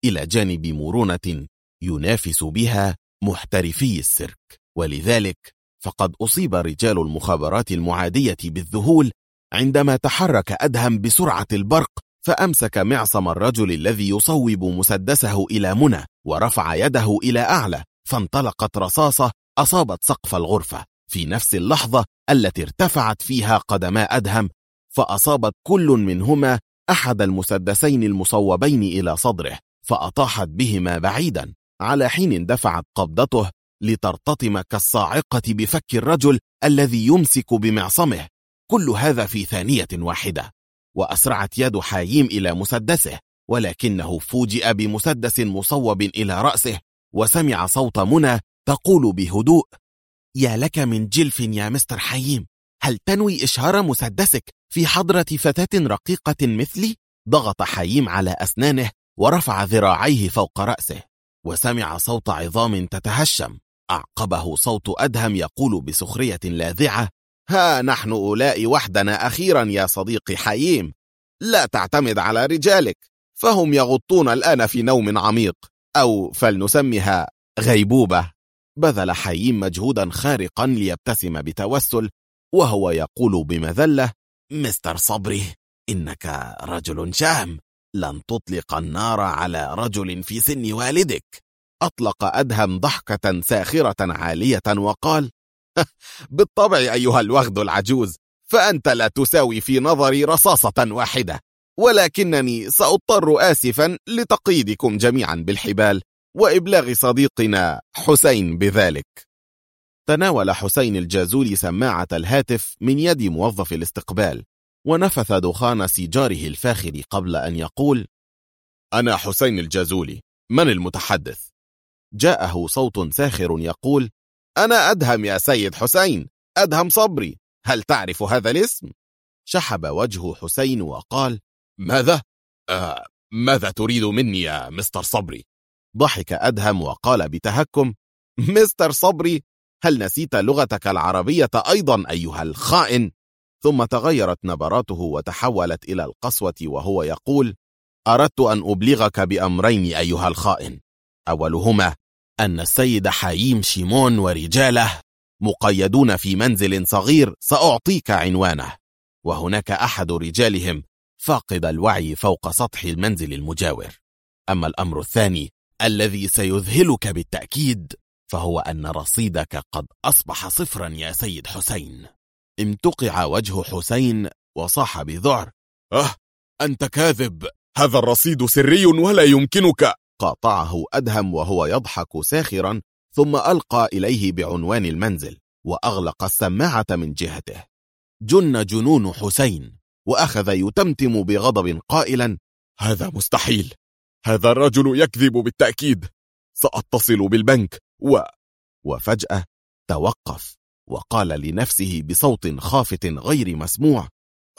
S1: إلى جانب مرونة ينافس بها محترفي السيرك. ولذلك فقد أصيب رجال المخابرات المعادية بالذهول عندما تحرك أدهم بسرعة البرق، فأمسك معصم الرجل الذي يصوب مسدسه إلى منى ورفع يده إلى أعلى، فانطلقت رصاصة أصابت سقف الغرفة في نفس اللحظة التي ارتفعت فيها قدما أدهم، فأصابت كل منهما أحد المسدسين المصوبين إلى صدره، فأطاحت بهما بعيدا، على حين اندفعت قبضته لترتطم كالصاعقة بفك الرجل الذي يمسك بمعصمه، كل هذا في ثانية واحدة. وأسرعت يد حايم إلى مسدسه، ولكنه فوجئ بمسدس مصوب إلى رأسه، وسمع صوت منى تقول بهدوء: يا لك من جلف يا مستر حايم، هل تنوي إشهار مسدسك في حضرة فتاة رقيقة مثلي؟ ضغط حايم على أسنانه ورفع ذراعيه فوق رأسه، وسمع صوت عظام تتهشم، أعقبه صوت أدهم يقول بسخرية لاذعة: ها نحن أولاء وحدنا أخيرا يا صديقي حايم، لا تعتمد على رجالك، فهم يغطون الآن في نوم عميق، أو فلنسميها غيبوبة. بذل حايم مجهودا خارقا ليبتسم بتوسل، وهو يقول بمذلة: مستر صبري، إنك رجل شهم، لن تطلق النار على رجل في سن والدك. أطلق أدهم ضحكة ساخرة عالية وقال: بالطبع أيها الوغد العجوز، فأنت لا تساوي في نظري رصاصة واحدة، ولكنني سأضطر آسفا لتقييدكم جميعا بالحبال وإبلاغ صديقنا حسين بذلك. تناول حسين الجازولي سماعة الهاتف من يد موظف الاستقبال، ونفث دخان سيجاره الفاخر قبل أن يقول:
S2: أنا حسين الجازولي، من المتحدث؟
S1: جاءه صوت ساخر يقول: أنا أدهم يا سيد حسين، أدهم صبري، هل تعرف هذا الاسم؟ شحب وجه حسين وقال:
S2: ماذا؟ ماذا تريد مني يا مستر صبري؟
S1: ضحك أدهم وقال بتهكم: مستر صبري، هل نسيت لغتك العربية أيضا أيها الخائن؟ ثم تغيرت نبراته وتحولت إلى القسوة وهو يقول: أردت أن أبلغك بأمرين أيها الخائن، أولهما أن السيد حايم شيمون ورجاله مقيدون في منزل صغير سأعطيك عنوانه، وهناك أحد رجالهم فاقد الوعي فوق سطح المنزل المجاور. أما الأمر الثاني الذي سيذهلك بالتأكيد، فهو أن رصيدك قد أصبح صفرا يا سيد حسين. امتقع وجه حسين وصاح بذعر:
S2: أنت كاذب، هذا الرصيد سري ولا يمكنك.
S1: قاطعه أدهم وهو يضحك ساخرا، ثم ألقى إليه بعنوان المنزل وأغلق السماعة من جهته. جن جنون حسين، وأخذ يتمتم بغضب قائلا:
S2: هذا مستحيل، هذا الرجل يكذب بالتأكيد، سأتصل بالبنك.
S1: وفجأة توقف وقال لنفسه بصوت خافت غير مسموع: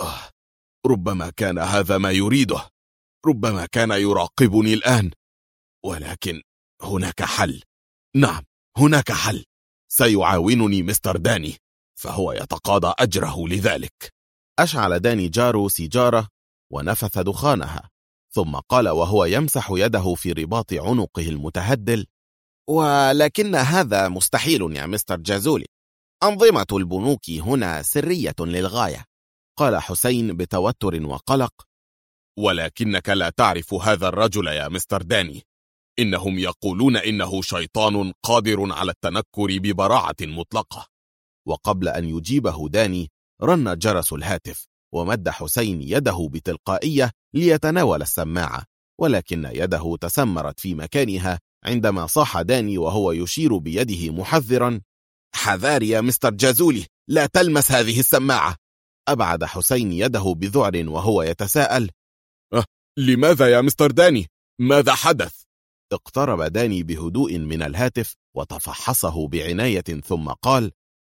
S2: ربما كان هذا ما يريده، ربما كان يراقبني الآن، ولكن هناك حل. نعم، هناك حل، سيعاونني مستر داني، فهو يتقاضى أجره لذلك.
S1: أشعل داني جارو سيجارة ونفث دخانها، ثم قال وهو يمسح يده في رباط عنقه المتهدل: ولكن هذا مستحيل يا مستر جازولي، أنظمة البنوك هنا سرية للغاية. قال حسين بتوتر وقلق:
S2: ولكنك لا تعرف هذا الرجل يا مستر داني، إنهم يقولون إنه شيطان قادر على التنكر ببراعة مطلقة.
S1: وقبل أن يجيبه داني رن جرس الهاتف، ومد حسين يده بتلقائية ليتناول السماعة، ولكن يده تسمرت في مكانها عندما صاح داني وهو يشير بيده محذرا: حذار يا مستر جازولي، لا تلمس هذه السماعة. أبعد حسين يده بذعر وهو يتساءل:
S2: لماذا يا مستر داني؟ ماذا حدث؟
S1: اقترب داني بهدوء من الهاتف وتفحصه بعناية ثم قال: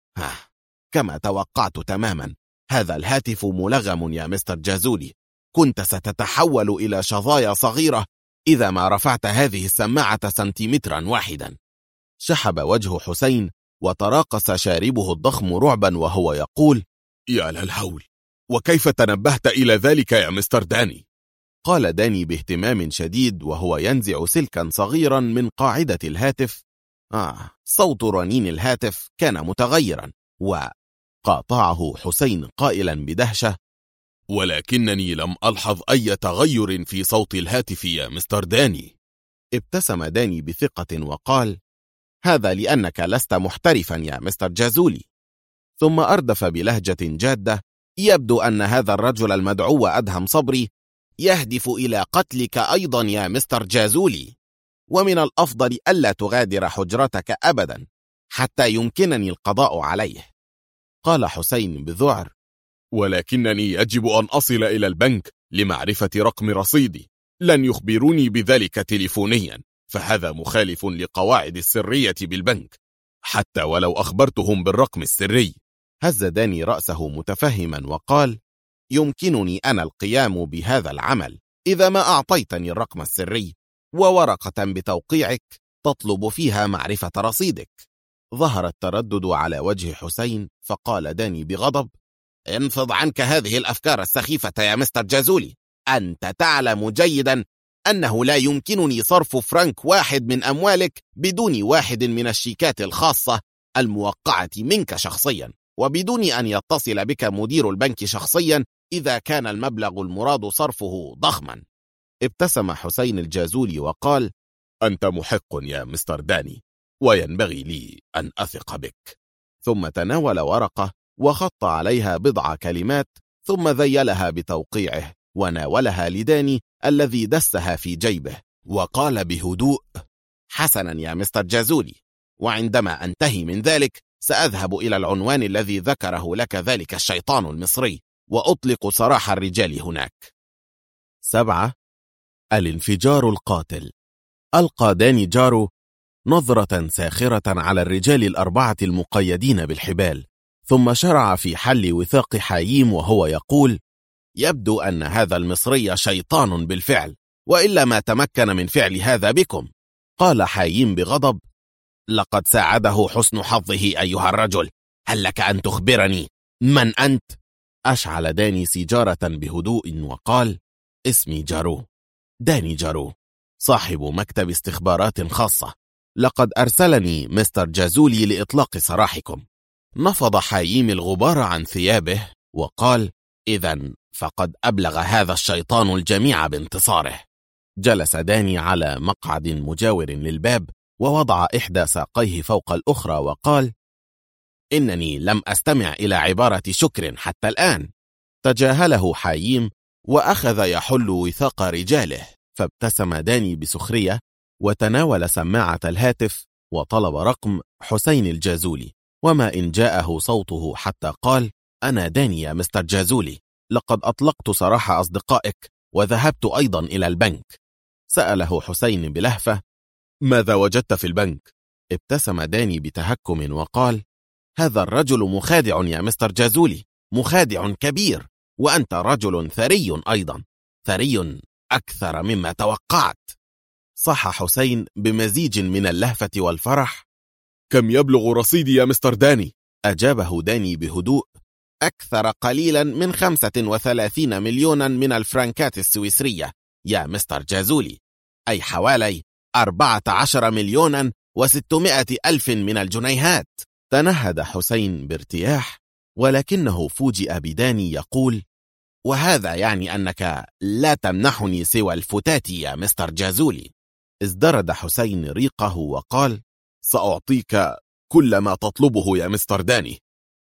S1: كما توقعت تماما، هذا الهاتف ملغم يا مستر جازولي، كنت ستتحول إلى شظايا صغيرة إذا ما رفعت هذه السماعة سنتيمترا واحدا. شحب وجه حسين وتراقص شاربه الضخم رعبا وهو يقول:
S2: يا للهول، وكيف تنبهت إلى ذلك يا مستر داني؟
S1: وقال داني باهتمام شديد وهو ينزع سلكا صغيرا من قاعدة الهاتف: صوت رنين الهاتف كان متغيرا. وقاطعه حسين قائلا بدهشة:
S2: ولكنني لم ألحظ أي تغير في صوت الهاتف يا مستر داني.
S1: ابتسم داني بثقة وقال: هذا لأنك لست محترفا يا مستر جازولي. ثم أردف بلهجة جادة: يبدو أن هذا الرجل المدعو أدهم صبري يهدف إلى قتلك أيضا يا مستر جازولي، ومن الأفضل ألا تغادر حجرتك أبدا حتى يمكنني القضاء عليه. قال حسين بذعر:
S2: ولكنني يجب أن أصل إلى البنك لمعرفة رقم رصيدي. لن يخبروني بذلك تليفونيا، فهذا مخالف لقواعد السرية بالبنك، حتى ولو أخبرتهم بالرقم السري.
S1: هز داني رأسه متفهما وقال: يمكنني أنا القيام بهذا العمل إذا ما أعطيتني الرقم السري وورقة بتوقيعك تطلب فيها معرفة رصيدك. ظهر التردد على وجه حسين، فقال داني بغضب: انفض عنك هذه الأفكار السخيفة يا مستر جازولي. أنت تعلم جيدا أنه لا يمكنني صرف فرنك واحد من أموالك بدون واحد من الشيكات الخاصة الموقعة منك شخصيا، وبدون أن يتصل بك مدير البنك شخصيا إذا كان المبلغ المراد صرفه ضخما. ابتسم حسين الجازولي وقال:
S2: أنت محق يا مستر داني، وينبغي لي أن أثق بك.
S1: ثم تناول ورقة وخط عليها بضع كلمات، ثم ذيلها بتوقيعه وناولها لداني الذي دسها في جيبه، وقال بهدوء: حسنا يا مستر جازولي، وعندما أنتهي من ذلك سأذهب إلى العنوان الذي ذكره لك ذلك الشيطان المصري وأطلق سراح الرجال هناك. 7. الانفجار القاتل. ألقى داني جارو نظرة ساخرة على الرجال الأربعة المقيدين بالحبال، ثم شرع في حل وثاق حاييم وهو يقول: يبدو أن هذا المصري شيطان بالفعل، وإلا ما تمكن من فعل هذا بكم. قال حاييم بغضب: لقد ساعده حسن حظه أيها الرجل، هل لك أن تخبرني من أنت؟ أشعل داني سيجارة بهدوء وقال: اسمي جارو، داني جارو، صاحب مكتب استخبارات خاصة. لقد أرسلني مستر جازولي لإطلاق سراحكم. نفض حاييم الغبار عن ثيابه وقال: إذن فقد أبلغ هذا الشيطان الجميع بانتصاره. جلس داني على مقعد مجاور للباب ووضع إحدى ساقيه فوق الأخرى وقال: إنني لم أستمع إلى عبارة شكر حتى الآن. تجاهله حاييم وأخذ يحل وثاق رجاله، فابتسم داني بسخرية وتناول سماعة الهاتف وطلب رقم حسين الجازولي، وما إن جاءه صوته حتى قال: أنا داني يا مستر جازولي، لقد أطلقت سراح أصدقائك وذهبت أيضا إلى البنك. سأله حسين بلهفة:
S2: ماذا وجدت في البنك؟
S1: ابتسم داني بتهكم وقال: هذا الرجل مخادع يا مستر جازولي، مخادع كبير، وأنت رجل ثري أيضا، ثري أكثر مما توقعت. صح حسين بمزيج من اللهفة والفرح:
S2: كم يبلغ رصيدي يا مستر داني؟
S1: أجابه داني بهدوء: أكثر قليلا من 35 مليونا من الفرنكات السويسرية يا مستر جازولي، أي حوالي 14 مليونا و600 ألف من الجنيهات. تنهد حسين بارتياح، ولكنه فوجئ بداني يقول: وهذا يعني أنك لا تمنحني سوى الفتات يا مستر جازولي. ازدرد حسين ريقه وقال:
S2: سأعطيك كل ما تطلبه يا مستر داني،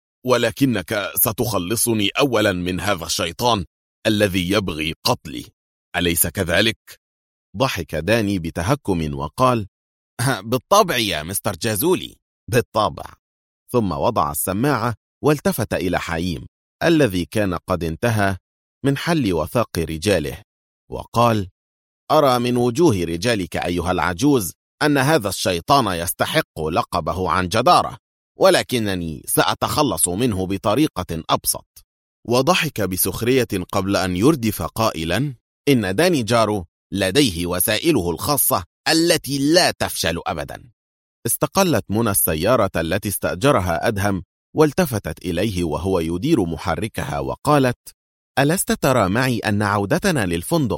S2: ولكنك ستخلصني أولا من هذا الشيطان الذي يبغي قتلي، أليس كذلك؟
S1: ضحك داني بتهكم وقال: بالطبع يا مستر جازولي، بالطبع. ثم وضع السماعة والتفت إلى حاييم الذي كان قد انتهى من حل وثاق رجاله وقال: أرى من وجوه رجالك أيها العجوز أن هذا الشيطان يستحق لقبه عن جدارة، ولكنني سأتخلص منه بطريقة أبسط. وضحك بسخرية قبل أن يردف قائلا: إن داني جارو لديه وسائله الخاصة التي لا تفشل أبدا. استقلت منى السيارة التي استأجرها أدهم والتفتت إليه وهو يدير محركها وقالت: ألست ترى معي أن عودتنا للفندق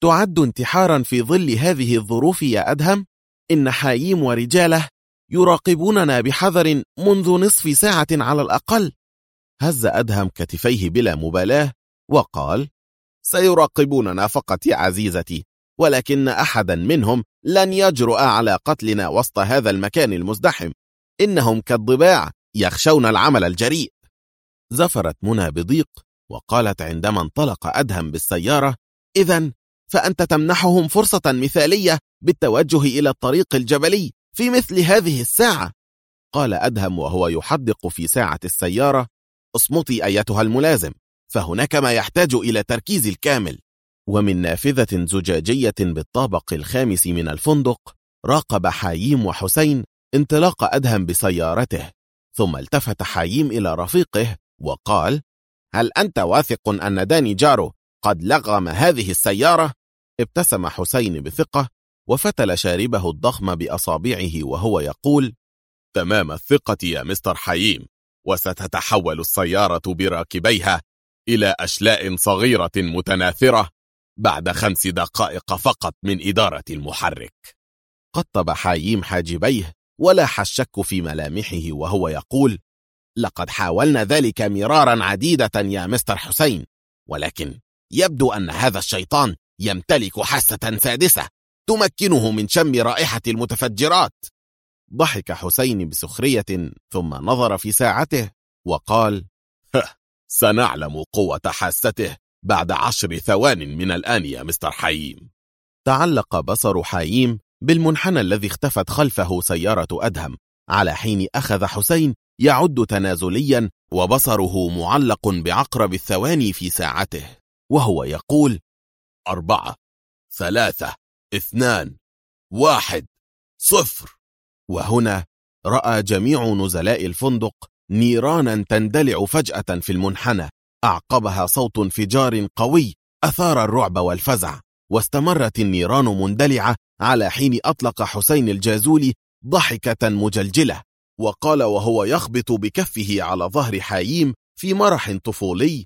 S1: تعد انتحارا في ظل هذه الظروف يا أدهم؟ إن حاييم ورجاله يراقبوننا بحذر منذ نصف ساعة على الأقل. هز أدهم كتفيه بلا مبالاة وقال: سيراقبوننا فقط يا عزيزتي، ولكن أحدا منهم لن يجرؤ على قتلنا وسط هذا المكان المزدحم. إنهم كالضباع يخشون العمل الجريء. زفرت منى بضيق وقالت عندما انطلق أدهم بالسيارة: إذن فأنت تمنحهم فرصة مثالية بالتوجه إلى الطريق الجبلي في مثل هذه الساعة. قال أدهم وهو يحدق في ساعة السيارة: اصمتي أيتها الملازم، فهناك ما يحتاج إلى تركيز الكامل. ومن نافذة زجاجية بالطابق الخامس من الفندق راقب حاييم وحسين انطلاق أدهم بسيارته، ثم التفت حاييم إلى رفيقه وقال: هل أنت واثق أن داني جارو قد لغم هذه السيارة؟ ابتسم حسين بثقة وفتل شاربه الضخم بأصابعه وهو يقول:
S2: تمام الثقة يا مستر حاييم، وستتحول السيارة براكبيها إلى أشلاء صغيرة متناثرة بعد 5 دقائق فقط من إدارة المحرك.
S1: قطب حاييم حاجبيه ولاح الشك في ملامحه وهو يقول: لقد حاولنا ذلك مرارا عديدة يا مستر حسين، ولكن يبدو أن هذا الشيطان يمتلك حاسة سادسة تمكنه من شم رائحة المتفجرات. ضحك حسين بسخرية ثم نظر في ساعته وقال:
S2: سنعلم قوة حاسته بعد 10 ثوان من الآن يا مستر حاييم.
S1: تعلق بصر حاييم بالمنحنى الذي اختفت خلفه سيارة أدهم، على حين أخذ حسين يعد تنازليا وبصره معلق بعقرب الثواني في ساعته وهو يقول:
S2: 4 3 2 1 0.
S1: وهنا رأى جميع نزلاء الفندق نيرانا تندلع فجأة في المنحنى، أعقبها صوت انفجار قوي أثار الرعب والفزع، واستمرت النيران مندلعة على حين أطلق حسين الجازولي ضحكة مجلجلة، وقال وهو يخبط بكفه على ظهر حاييم في مرح طفولي: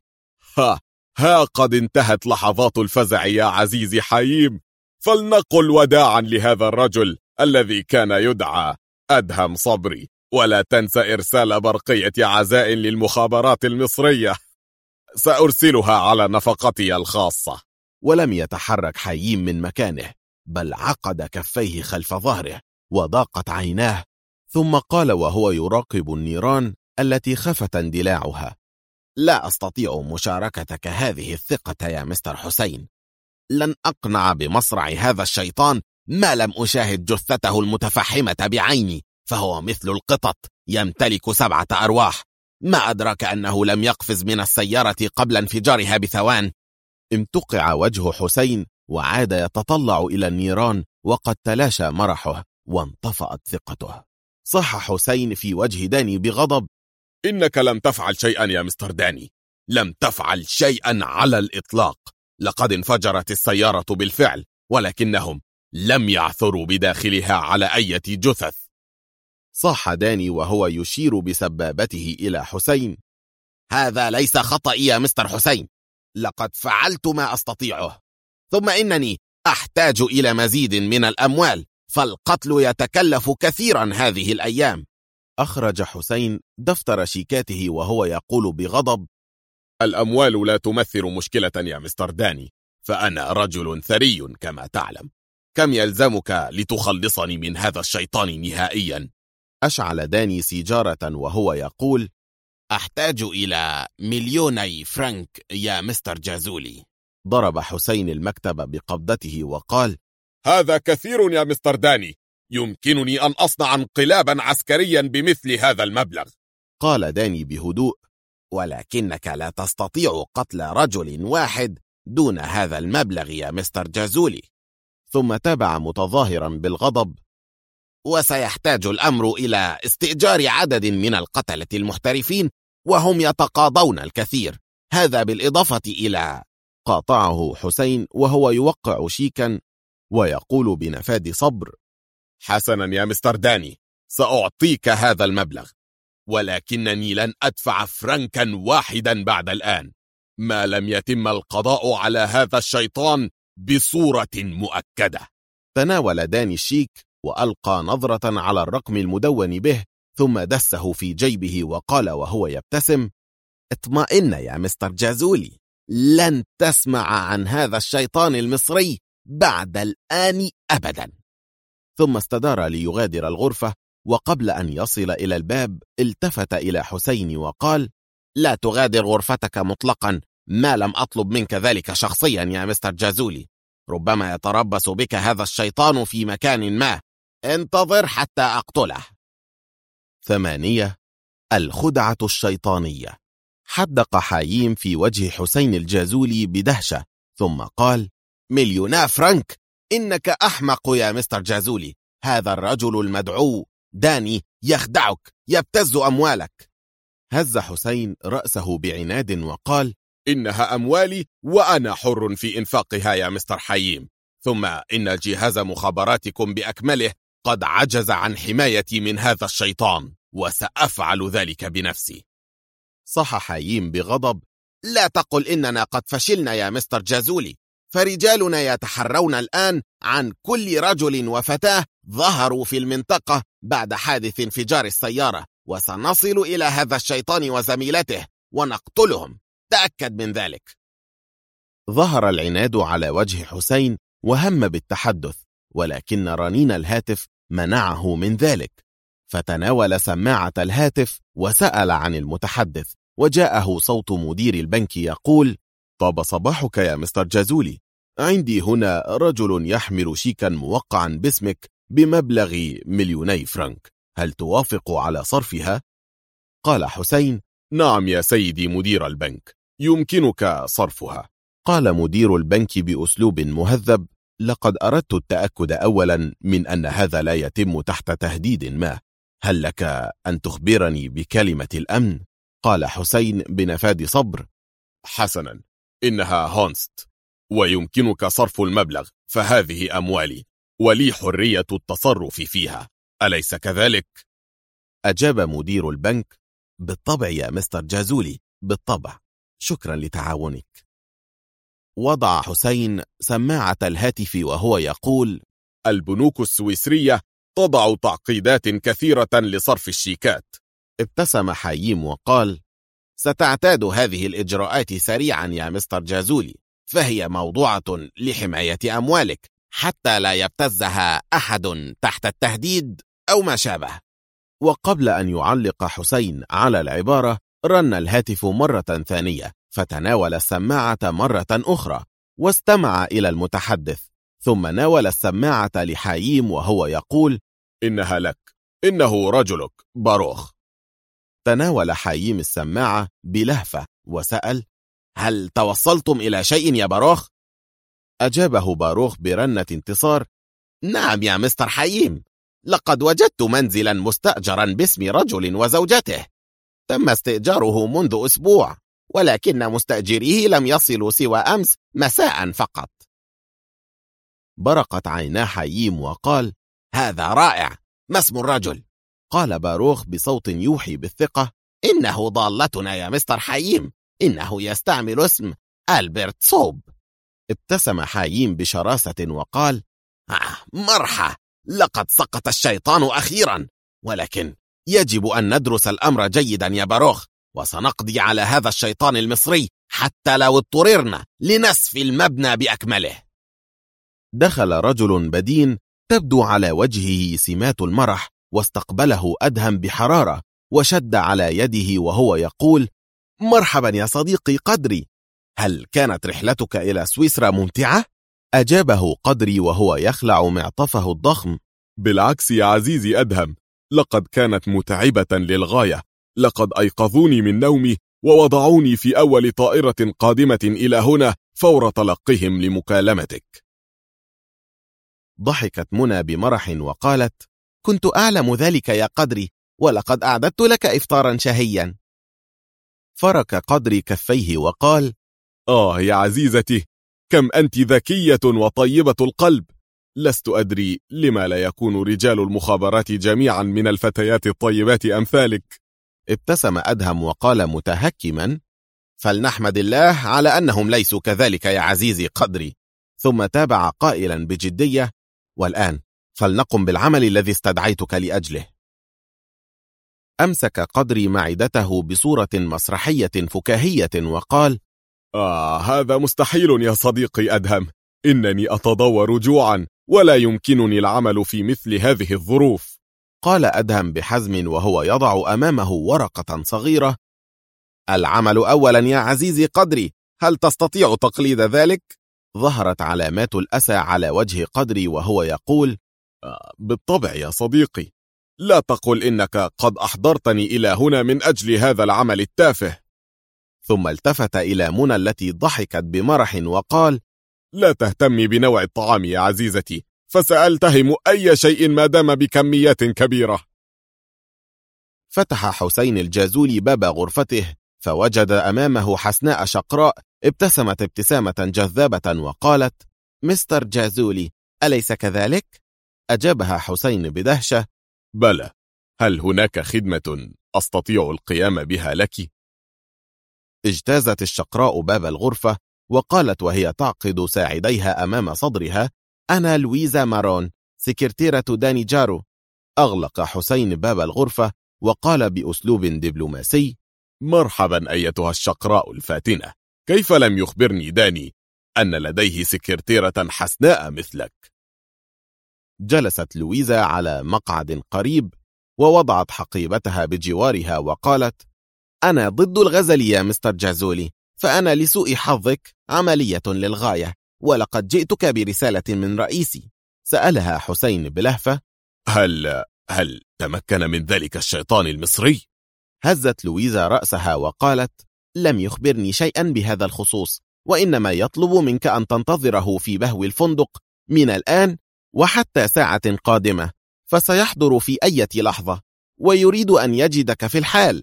S2: ها قد انتهت لحظات الفزع يا عزيزي حاييم، فلنقل وداعا لهذا الرجل الذي كان يدعى أدهم صبري، ولا تنسى إرسال برقية عزاء للمخابرات المصرية، سأرسلها على نفقتي الخاصة.
S1: ولم يتحرك حاييم من مكانه، بل عقد كفيه خلف ظهره وضاقت عيناه، ثم قال وهو يراقب النيران التي خفت اندلاعها: لا أستطيع مشاركتك هذه الثقة يا مستر حسين. لن أقنع بمصرع هذا الشيطان ما لم أشاهد جثته المتفحمة بعيني، فهو مثل القطط يمتلك 7 أرواح. ما أدرك أنه لم يقفز من السيارة قبل انفجارها بثوان. امتقع وجه حسين وعاد يتطلع إلى النيران وقد تلاشى مرحه وانطفأت ثقته. صاح حسين في وجه داني بغضب:
S2: إنك لم تفعل شيئا يا مستر داني، لم تفعل شيئا على الإطلاق. لقد انفجرت السيارة بالفعل، ولكنهم لم يعثروا بداخلها على أي جثث.
S1: صاح داني وهو يشير بسبابته إلى حسين: هذا ليس خطأي يا مستر حسين، لقد فعلت ما أستطيعه، ثم إنني أحتاج إلى مزيد من الأموال، فالقتل يتكلف كثيرا هذه الأيام. أخرج حسين دفتر شيكاته وهو يقول بغضب:
S2: الأموال لا تمثل مشكلة يا مستر داني، فأنا رجل ثري كما تعلم. كم يلزمك لتخلصني من هذا الشيطان نهائيا؟
S1: أشعل داني سيجارة وهو يقول: أحتاج إلى 2,000,000 فرنك يا مستر جازولي. ضرب حسين المكتب بقبضته وقال:
S2: هذا كثير يا مستر داني، يمكنني أن أصنع انقلابا عسكريا بمثل هذا المبلغ.
S1: قال داني بهدوء: ولكنك لا تستطيع قتل رجل واحد دون هذا المبلغ يا مستر جازولي. ثم تابع متظاهرا بالغضب: وسيحتاج الأمر إلى استئجار عدد من القتلة المحترفين، وهم يتقاضون الكثير، هذا بالإضافة إلى... قاطعه حسين وهو يوقع شيكا ويقول بنفاد صبر:
S2: حسنا يا مستر داني، سأعطيك هذا المبلغ، ولكنني لن أدفع فرنكا واحدا بعد الآن، ما لم يتم القضاء على هذا الشيطان بصورة مؤكدة.
S1: تناول داني الشيك وألقى نظرة على الرقم المدون به، ثم دسه في جيبه وقال وهو يبتسم: اطمئن يا مستر جازولي، لن تسمع عن هذا الشيطان المصري بعد الآن أبدا. ثم استدار ليغادر الغرفة، وقبل أن يصل إلى الباب التفت إلى حسين وقال: لا تغادر غرفتك مطلقا ما لم أطلب منك ذلك شخصيا يا مستر جازولي. ربما يتربص بك هذا الشيطان في مكان ما، انتظر حتى أقتله. 8. الخدعة الشيطانية. حدق حاييم في وجه حسين الجازولي بدهشة، ثم قال: 1,000,000 فرنك؟ إنك أحمق يا مستر جازولي. هذا الرجل المدعو داني يخدعك، يبتز أموالك. هز حسين رأسه بعناد وقال:
S2: إنها أموالي وأنا حر في إنفاقها يا مستر حاييم، ثم إن جهاز مخابراتكم بأكمله قد عجز عن حمايتي من هذا الشيطان، وسأفعل ذلك بنفسي.
S1: صح حاييم بغضب: لا تقل إننا قد فشلنا يا مستر جازولي، فرجالنا يتحرون الآن عن كل رجل وفتاة ظهروا في المنطقة بعد حادث انفجار السيارة، وسنصل إلى هذا الشيطان وزميلته ونقتلهم، تأكد من ذلك. ظهر العناد على وجه حسين وهم بالتحدث، ولكن رنين الهاتف منعه من ذلك، فتناول سماعة الهاتف وسأل عن المتحدث، وجاءه صوت مدير البنك يقول: طاب صباحك يا مستر جازولي، عندي هنا رجل يحمل شيكا موقعا باسمك بمبلغ 2,000,000 فرنك، هل توافق على صرفها؟ قال حسين:
S2: نعم يا سيدي مدير البنك، يمكنك صرفها.
S1: قال مدير البنك بأسلوب مهذب: لقد أردت التأكد أولا من أن هذا لا يتم تحت تهديد ما، هل لك أن تخبرني بكلمة الأمن؟ قال حسين بنفاد صبر:
S2: حسنا، إنها هونست، ويمكنك صرف المبلغ، فهذه أموالي ولي حرية التصرف فيها، أليس كذلك؟
S1: أجاب مدير البنك: بالطبع يا مستر جازولي، بالطبع، شكرا لتعاونك. وضع حسين سماعة الهاتف وهو يقول:
S2: البنوك السويسرية تضع تعقيدات كثيرة لصرف الشيكات.
S1: ابتسم حاييم وقال: ستعتاد هذه الإجراءات سريعا يا مستر جازولي، فهي موضوعة لحماية أموالك حتى لا يبتزها أحد تحت التهديد أو ما شابه. وقبل أن يعلق حسين على العبارة رن الهاتف مرة ثانية، فتناول السماعة مرة أخرى واستمع إلى المتحدث، ثم ناول السماعة لحاييم وهو يقول:
S2: إنها لك، إنه رجلك باروخ.
S1: تناول حاييم السماعة بلهفة وسأل: هل توصلتم إلى شيء يا باروخ؟ أجابه باروخ برنة انتصار: نعم يا مستر حاييم، لقد وجدت منزلا مستأجرا باسم رجل وزوجته، تم استئجاره منذ أسبوع، ولكن مستأجريه لم يصلوا سوى أمس مساء فقط. برقت عينا حاييم وقال: هذا رائع، ما اسم الرجل؟ قال باروخ بصوت يوحي بالثقة: إنه ضالتنا يا مستر حاييم، إنه يستعمل اسم ألبرت صوب. ابتسم حاييم بشراسة وقال: مرحى، لقد سقط الشيطان أخيرا، ولكن يجب أن ندرس الأمر جيدا يا باروخ، وسنقضي على هذا الشيطان المصري حتى لو اضطررنا لنسف المبنى بأكمله. دخل رجل بدين تبدو على وجهه سمات المرح، واستقبله أدهم بحرارة وشد على يده وهو يقول: مرحبا يا صديقي قدري، هل كانت رحلتك إلى سويسرا ممتعة؟ أجابه قدري وهو يخلع معطفه الضخم:
S2: بالعكس يا عزيزي أدهم، لقد كانت متعبة للغاية، لقد أيقظوني من نومي ووضعوني في أول طائرة قادمة إلى هنا فور تلقيهم لمكالمتك.
S1: ضحكت منى بمرح وقالت: كنت أعلم ذلك يا قدري، ولقد أعددت لك إفطارا شهيا. فرك قدري كفيه وقال:
S2: يا عزيزتي، كم أنت ذكية وطيبة القلب، لست أدري لما لا يكون رجال المخابرات جميعا من الفتيات الطيبات أمثالك.
S1: ابتسم أدهم وقال متهكما: فلنحمد الله على أنهم ليسوا كذلك يا عزيزي قدري، ثم تابع قائلا بجدية: والآن فلنقم بالعمل الذي استدعيتك لأجله. أمسك قدري معدته بصورة مسرحية فكاهية وقال:
S2: هذا مستحيل يا صديقي أدهم، إنني أتضور جوعا ولا يمكنني العمل في مثل هذه الظروف.
S1: قال أدهم بحزم وهو يضع أمامه ورقة صغيرة: العمل أولا يا عزيزي قدري، هل تستطيع تقليد ذلك؟ ظهرت علامات الأسى على وجه قدري وهو يقول:
S2: بالطبع يا صديقي، لا تقل إنك قد أحضرتني إلى هنا من أجل هذا العمل التافه.
S1: ثم التفت إلى منى التي ضحكت بمرح وقال:
S2: لا تهتمي بنوع الطعام يا عزيزتي، فسألتهم أي شيء ما دام بكميات كبيرة.
S1: فتح حسين الجازولي باب غرفته فوجد أمامه حسناء شقراء ابتسمت ابتسامة جذابة وقالت: مستر جازولي، أليس كذلك؟ أجابها حسين بدهشة:
S2: بلى، هل هناك خدمة أستطيع القيام بها لك؟
S1: اجتازت الشقراء باب الغرفة وقالت وهي تعقد ساعديها أمام صدرها: أنا لويزا مارون، سكرتيرة داني جارو. أغلق حسين باب الغرفة وقال بأسلوب دبلوماسي:
S2: مرحبا أيتها الشقراء الفاتنة، كيف لم يخبرني داني أن لديه سكرتيرة حسناء مثلك؟
S1: جلست لويزا على مقعد قريب ووضعت حقيبتها بجوارها وقالت: أنا ضد الغزل يا مستر جازولي، فأنا لسوء حظك عملية للغاية، ولقد جئتك برسالة من رئيسي. سألها حسين بلهفة:
S2: هل تمكن من ذلك الشيطان المصري؟
S1: هزت لويزا رأسها وقالت: لم يخبرني شيئا بهذا الخصوص، وإنما يطلب منك أن تنتظره في بهو الفندق من الآن وحتى ساعة قادمة، فسيحضر في أي لحظة، ويريد أن يجدك في الحال.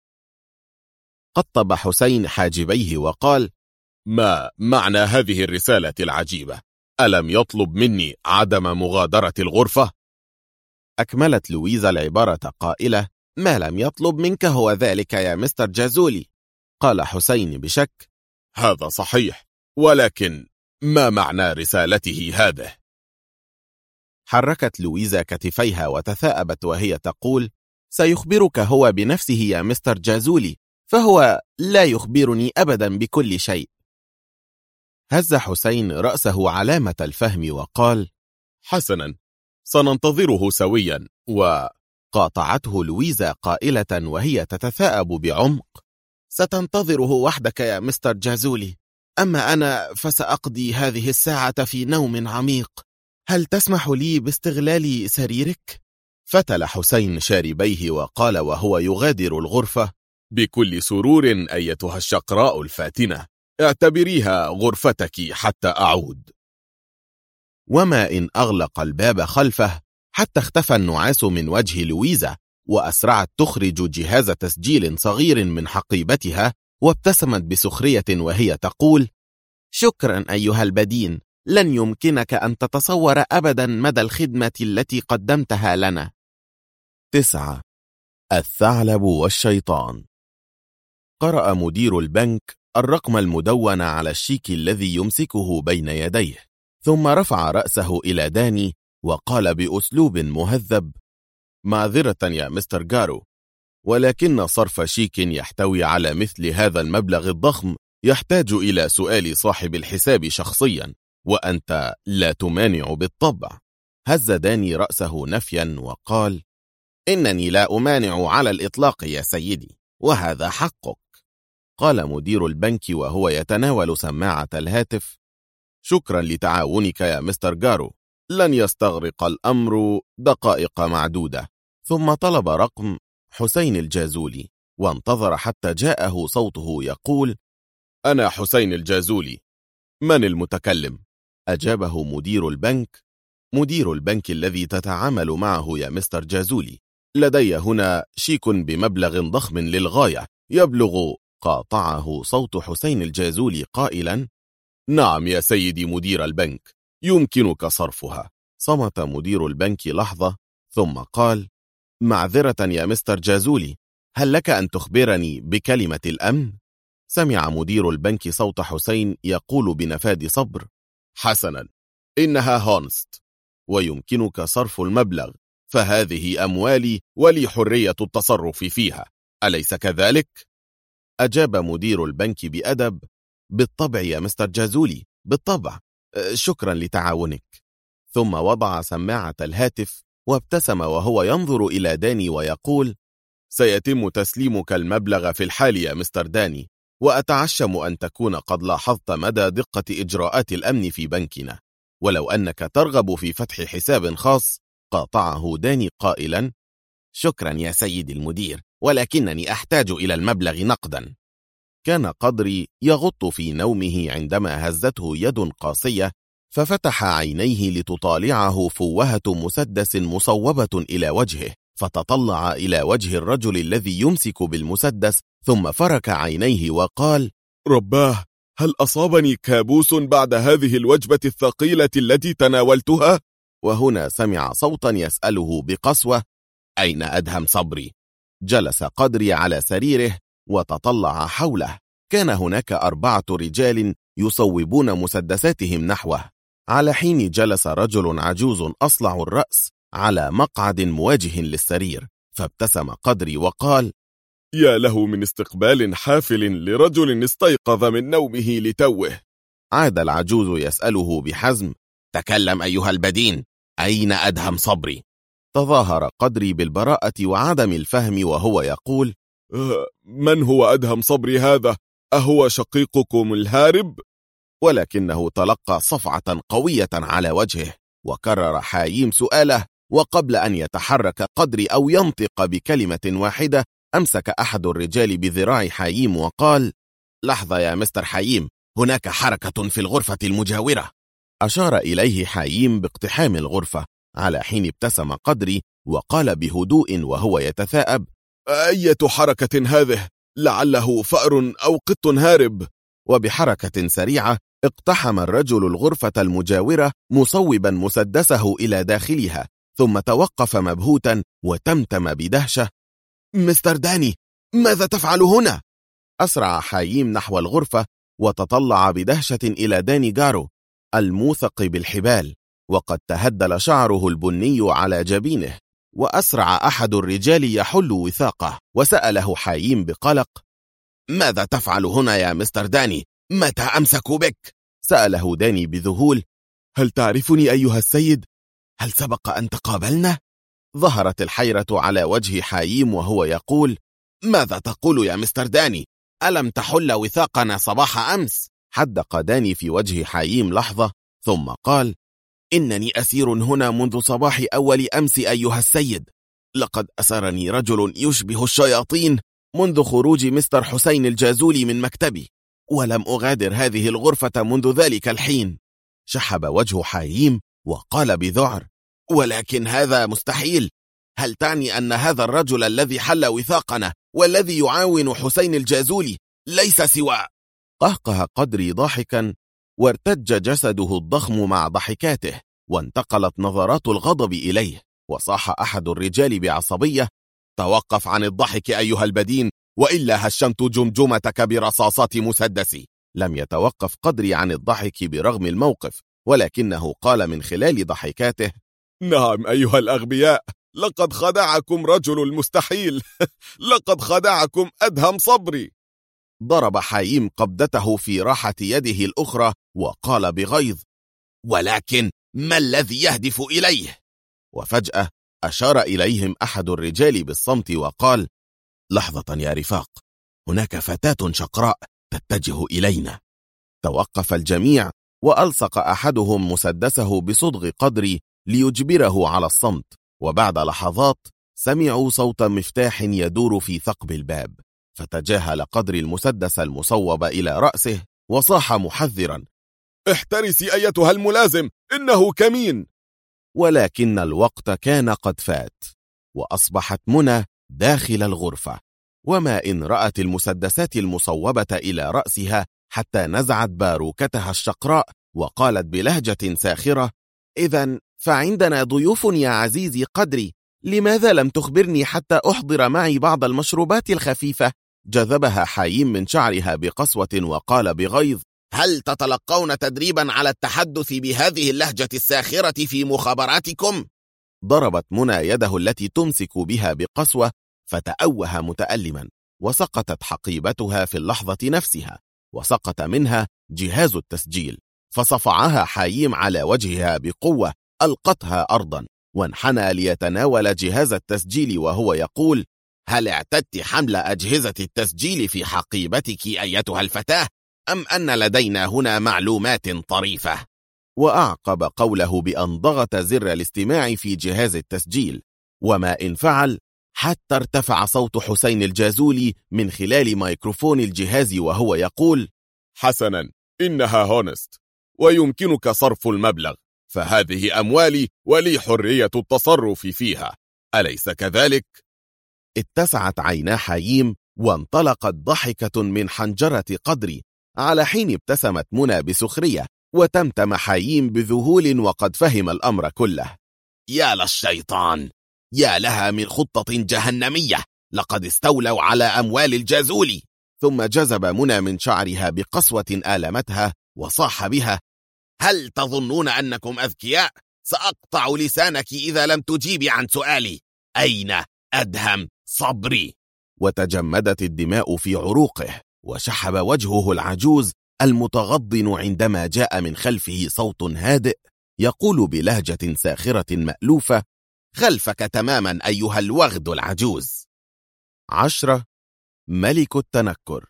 S1: قطب حسين حاجبيه وقال:
S2: ما معنى هذه الرسالة العجيبة؟ ألم يطلب مني عدم مغادرة الغرفة؟
S1: أكملت لويزا العبارة قائلة: ما لم يطلب منك هو ذلك يا مستر جازولي. قال حسين بشك:
S2: هذا صحيح، ولكن ما معنى رسالته هذه؟
S1: حركت لويزا كتفيها وتثاءبت وهي تقول: سيخبرك هو بنفسه يا مستر جازولي، فهو لا يخبرني أبدا بكل شيء. هز حسين رأسه علامة الفهم وقال:
S2: حسنا، سننتظره سويا.
S1: وقاطعته لويزا قائلة وهي تتثاءب بعمق: ستنتظره وحدك يا مستر جازولي، أما أنا فسأقضي هذه الساعة في نوم عميق. هل تسمح لي باستغلال سريرك؟ فتل حسين شاربيه وقال وهو يغادر الغرفة:
S2: بكل سرور أيتها الشقراء الفاتنة، اعتبريها غرفتك حتى أعود.
S1: وما إن أغلق الباب خلفه حتى اختفى النعاس من وجه لويزا، وأسرعت تخرج جهاز تسجيل صغير من حقيبتها وابتسمت بسخرية وهي تقول: شكرا أيها البدين، لن يمكنك أن تتصور أبدا مدى الخدمة التي قدمتها لنا. 9. الثعلب والشيطان. قرأ مدير البنك الرقم المدون على الشيك الذي يمسكه بين يديه، ثم رفع رأسه إلى داني وقال بأسلوب مهذب: معذرة يا مستر جارو، ولكن صرف شيك يحتوي على مثل هذا المبلغ الضخم يحتاج إلى سؤال صاحب الحساب شخصيا، وأنت لا تمانع بالطبع. هز داني رأسه نفيا وقال: إنني لا أمانع على الإطلاق يا سيدي، وهذا حقك. قال مدير البنك وهو يتناول سماعة الهاتف: شكرا لتعاونك يا مستر جارو، لن يستغرق الأمر دقائق معدودة. ثم طلب رقم حسين الجازولي وانتظر حتى جاءه صوته يقول:
S2: أنا حسين الجازولي، من المتكلم؟
S1: أجابه مدير البنك: مدير البنك الذي تتعامل معه يا مستر جازولي، لدي هنا شيك بمبلغ ضخم للغاية يبلغ. قاطعه صوت حسين الجازولي قائلا:
S2: نعم يا سيدي مدير البنك، يمكنك صرفها.
S1: صمت مدير البنك لحظة ثم قال: معذرة يا مستر جازولي، هل لك أن تخبرني بكلمة الأمن؟ سمع مدير البنك صوت حسين يقول بنفاد صبر:
S2: حسنا، إنها هونست ويمكنك صرف المبلغ، فهذه أموالي ولي حرية التصرف فيها، أليس كذلك؟ أجاب مدير البنك بأدب: بالطبع يا مستر جازولي، بالطبع، شكرا لتعاونك. ثم وضع سماعة الهاتف وابتسم وهو ينظر إلى داني ويقول: سيتم تسليمك المبلغ في الحال يا مستر داني، وأتعشم أن تكون قد لاحظت مدى دقة إجراءات الأمن في بنكنا، ولو أنك ترغب في فتح حساب خاص. قاطعه داني قائلا: شكرا يا سيد المدير، ولكنني أحتاج إلى المبلغ نقدا. كان قدري يغط في نومه عندما هزته يد قاسية، ففتح عينيه لتطالعه فوهة مسدس مصوبة إلى وجهه، فتطلع إلى وجه الرجل الذي يمسك بالمسدس، ثم فرك عينيه وقال:
S3: رباه، هل أصابني كابوس بعد هذه الوجبة الثقيلة التي تناولتها؟
S2: وهنا سمع صوتا يسأله بقسوة: أين أدهم صبري؟ جلس قدري على سريره وتطلع حوله. كان هناك 4 رجال يصوبون مسدساتهم نحوه، على حين جلس رجل عجوز أصلع الرأس على مقعد مواجه للسرير، فابتسم قدري وقال:
S3: يا له من استقبال حافل لرجل استيقظ من نومه لتوه.
S2: عاد العجوز يسأله بحزم: تكلم أيها البدين، أين أدهم صبري؟ تظاهر قدري بالبراءة وعدم الفهم وهو يقول:
S3: من هو أدهم صبري هذا؟ أهو شقيقكم الهارب؟
S2: ولكنه تلقى صفعة قوية على وجهه، وكرر حايم سؤاله، وقبل أن يتحرك قدري أو ينطق بكلمة واحدة، أمسك أحد الرجال بذراع حايم وقال: لحظة يا مستر حايم، هناك حركة في الغرفة المجاورة. أشار إليه حايم باقتحام الغرفة، على حين ابتسم قدري وقال بهدوء وهو يتثاءب:
S3: أية حركة هذه؟ لعله فأر أو قط هارب.
S2: وبحركة سريعة اقتحم الرجل الغرفة المجاورة مصوبا مسدسه إلى داخلها، ثم توقف مبهوتا وتمتم بدهشة: مستر داني، ماذا تفعل هنا؟ أسرع حايم نحو الغرفة وتطلع بدهشة إلى داني جارو الموثق بالحبال، وقد تهدل شعره البني على جبينه. وأسرع أحد الرجال يحل وثاقه، وسأله حايم بقلق: ماذا تفعل هنا يا مستر داني؟ متى أمسكوا بك؟ سأله داني بذهول:
S3: هل تعرفني أيها السيد؟
S2: هل سبق أن تقابلنا؟ ظهرت الحيرة على وجه حايم وهو يقول: ماذا تقول يا مستر داني؟ ألم تحل وثاقنا صباح أمس؟ حدق داني في وجه حايم لحظة، ثم قال: إنني أسير هنا منذ صباح أول أمس أيها السيد. لقد أسرني رجل يشبه الشياطين منذ خروج مستر حسين الجازولي من مكتبي، ولم أغادر هذه الغرفة منذ ذلك الحين. شحب وجه حايم وقال بذعر: ولكن هذا مستحيل. هل تعني أن هذا الرجل الذي حل وثاقنا والذي يعاون حسين الجازولي ليس سوى؟ قهقه قدري ضاحكا، وارتج جسده الضخم مع ضحكاته، وانتقلت نظرات الغضب إليه، وصاح أحد الرجال بعصبية: توقف عن الضحك أيها البدين، وإلا هشمت جمجمتك برصاصات مسدسي. لم يتوقف قدري عن الضحك برغم الموقف، ولكنه قال من خلال ضحكاته:
S3: نعم أيها الأغبياء، لقد خدعكم رجل المستحيل. لقد خدعكم أدهم صبري.
S2: ضرب حايم قبضته في راحة يده الأخرى وقال بغيظ: ولكن ما الذي يهدف إليه؟ وفجأة أشار إليهم أحد الرجال بالصمت وقال: لحظة يا رفاق، هناك فتاة شقراء تتجه إلينا. توقف الجميع، وألصق أحدهم مسدسه بصدغ قدري ليجبره على الصمت، وبعد لحظات سمعوا صوت مفتاح يدور في ثقب الباب، فتجاهل قدري المسدس المصوب إلى رأسه وصاح محذرا:
S3: احترسي أيتها الملازم، إنه كمين.
S2: ولكن الوقت كان قد فات، وأصبحت منى داخل الغرفة، وما إن رأت المسدسات المصوبة إلى رأسها حتى نزعت باروكتها الشقراء وقالت بلهجة ساخرة: إذن فعندنا ضيوف يا عزيزي قدري، لماذا لم تخبرني حتى أحضر معي بعض المشروبات الخفيفة؟ جذبها حايم من شعرها بقسوة وقال بغيظ: هل تتلقون تدريبا على التحدث بهذه اللهجة الساخرة في مخابراتكم؟
S1: ضربت منى يده التي تمسك بها بقسوة فتأوه متألما، وسقطت حقيبتها في اللحظة نفسها، وسقط منها جهاز التسجيل، فصفعها حايم على وجهها بقوة، ألقتها أرضا، وانحنى ليتناول جهاز التسجيل وهو يقول:
S2: هل اعتدت حمل أجهزة التسجيل في حقيبتك أيتها الفتاة؟ أم أن لدينا هنا معلومات طريفة؟
S1: وأعقب قوله بأن ضغط زر الاستماع في جهاز التسجيل، وما إن فعل حتى ارتفع صوت حسين الجازولي من خلال ميكروفون الجهاز وهو يقول:
S3: حسنا، إنها هونست ويمكنك صرف المبلغ، فهذه أموالي ولي حرية التصرف فيها، أليس كذلك؟
S1: اتسعت عينا حايم وانطلقت ضحكة من حنجرة قدري، على حين ابتسمت منى بسخرية، وتمتم حايم بذهول وقد فهم الأمر كله.
S2: يا للشيطان، يا لها من خطة جهنمية، لقد استولوا على أموال الجازولي.
S1: ثم جذب منى من شعرها بقسوة آلمتها وصاح بها:
S2: هل تظنون أنكم أذكياء؟ سأقطع لسانك إذا لم تجيبي عن سؤالي. أين أدهم صبري؟
S1: وتجمدت الدماء في عروقه، وشحب وجهه العجوز المتغضن عندما جاء من خلفه صوت هادئ يقول بلهجة ساخرة مألوفة:
S2: خلفك تماما أيها الوغد العجوز.
S1: 10. ملك التنكر.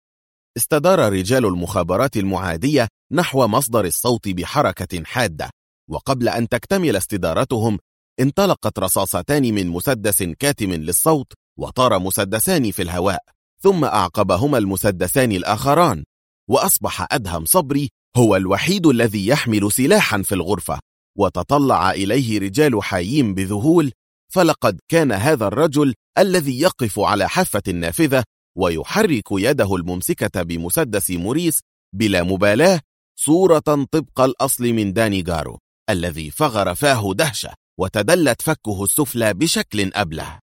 S1: استدار رجال المخابرات المعادية نحو مصدر الصوت بحركة حادة، وقبل أن تكتمل استدارتهم انطلقت رصاصتان من مسدس كاتم للصوت، وطار مسدسان في الهواء، ثم أعقبهما المسدسان الآخران، وأصبح أدهم صبري هو الوحيد الذي يحمل سلاحا في الغرفة. وتطلع إليه رجال حايم بذهول، فلقد كان هذا الرجل الذي يقف على حافة النافذة ويحرك يده الممسكة بمسدس موريس بلا مبالاة صورة طبق الأصل من داني جارو، الذي فغر فاه دهشة وتدلت فكه السفلى بشكل أبله.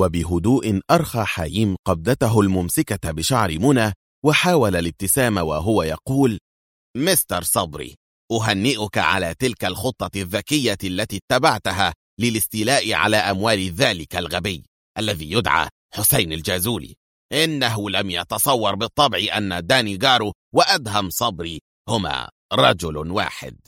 S1: وبهدوء أرخى حايم قبضته الممسكة بشعر منى، وحاول الابتسام وهو يقول:
S2: مستر صبري، أهنئك على تلك الخطة الذكية التي اتبعتها للاستيلاء على أموال ذلك الغبي الذي يدعى حسين الجازولي. إنه لم يتصور بالطبع أن داني جارو وأدهم صبري هما رجل واحد.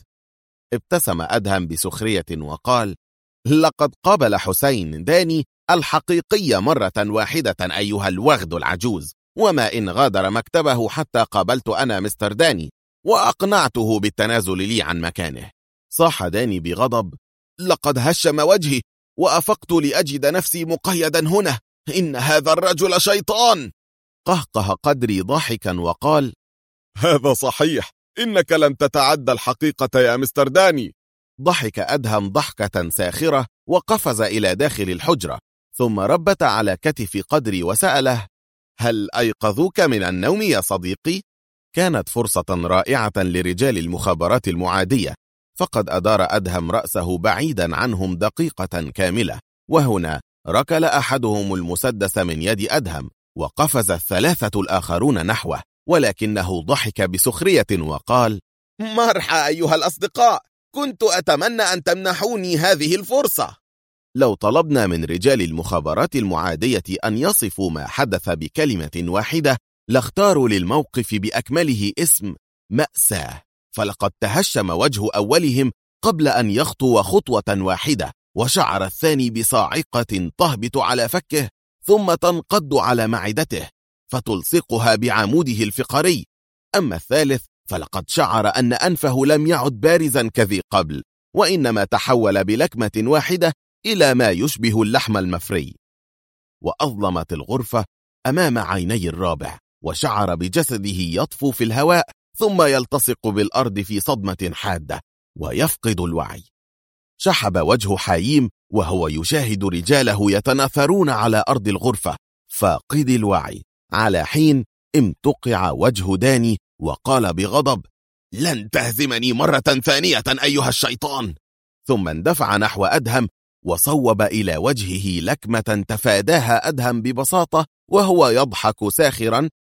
S1: ابتسم أدهم بسخرية وقال: لقد قابل حسين داني الحقيقية مرة واحدة أيها الوغد العجوز، وما إن غادر مكتبه حتى قابلت أنا مستر داني وأقنعته بالتنازل لي عن مكانه. صاح داني بغضب: لقد هشم وجهي وأفقت لأجد نفسي مقيدا هنا، إن هذا الرجل شيطان. قهقه قدري ضاحكا وقال:
S3: هذا صحيح، إنك لم تتعدى الحقيقة يا مستر داني.
S1: ضحك أدهم ضحكة ساخرة وقفز إلى داخل الحجرة، ثم ربت على كتف قدري وسأله: هل أيقظوك من النوم يا صديقي؟ كانت فرصة رائعة لرجال المخابرات المعادية، فقد أدار أدهم رأسه بعيدا عنهم دقيقة كاملة، وهنا ركل أحدهم المسدس من يد أدهم، وقفز الثلاثة الآخرون نحوه، ولكنه ضحك بسخرية وقال:
S2: مرحى أيها الأصدقاء، كنت أتمنى أن تمنحوني هذه الفرصة.
S1: لو طلبنا من رجال المخابرات المعادية أن يصفوا ما حدث بكلمة واحدة لاختاروا للموقف بأكمله اسم مأساة، فلقد تهشم وجه أولهم قبل أن يخطو خطوة واحدة، وشعر الثاني بصاعقة تهبط على فكه ثم تنقض على معدته فتلصقها بعموده الفقري. أما الثالث فلقد شعر أن أنفه لم يعد بارزا كذي قبل، وإنما تحول بلكمة واحدة إلى ما يشبه اللحم المفري. وأظلمت الغرفة أمام عيني الرابع، وشعر بجسده يطفو في الهواء ثم يلتصق بالأرض في صدمة حادة ويفقد الوعي. شحب وجه حايم وهو يشاهد رجاله يتناثرون على أرض الغرفة فاقد الوعي، على حين امتقع وجه داني وقال بغضب:
S2: لن تهزمني مرة ثانية أيها الشيطان.
S1: ثم اندفع نحو أدهم وصوب إلى وجهه لكمة تفاداها أدهم ببساطة وهو يضحك ساخرا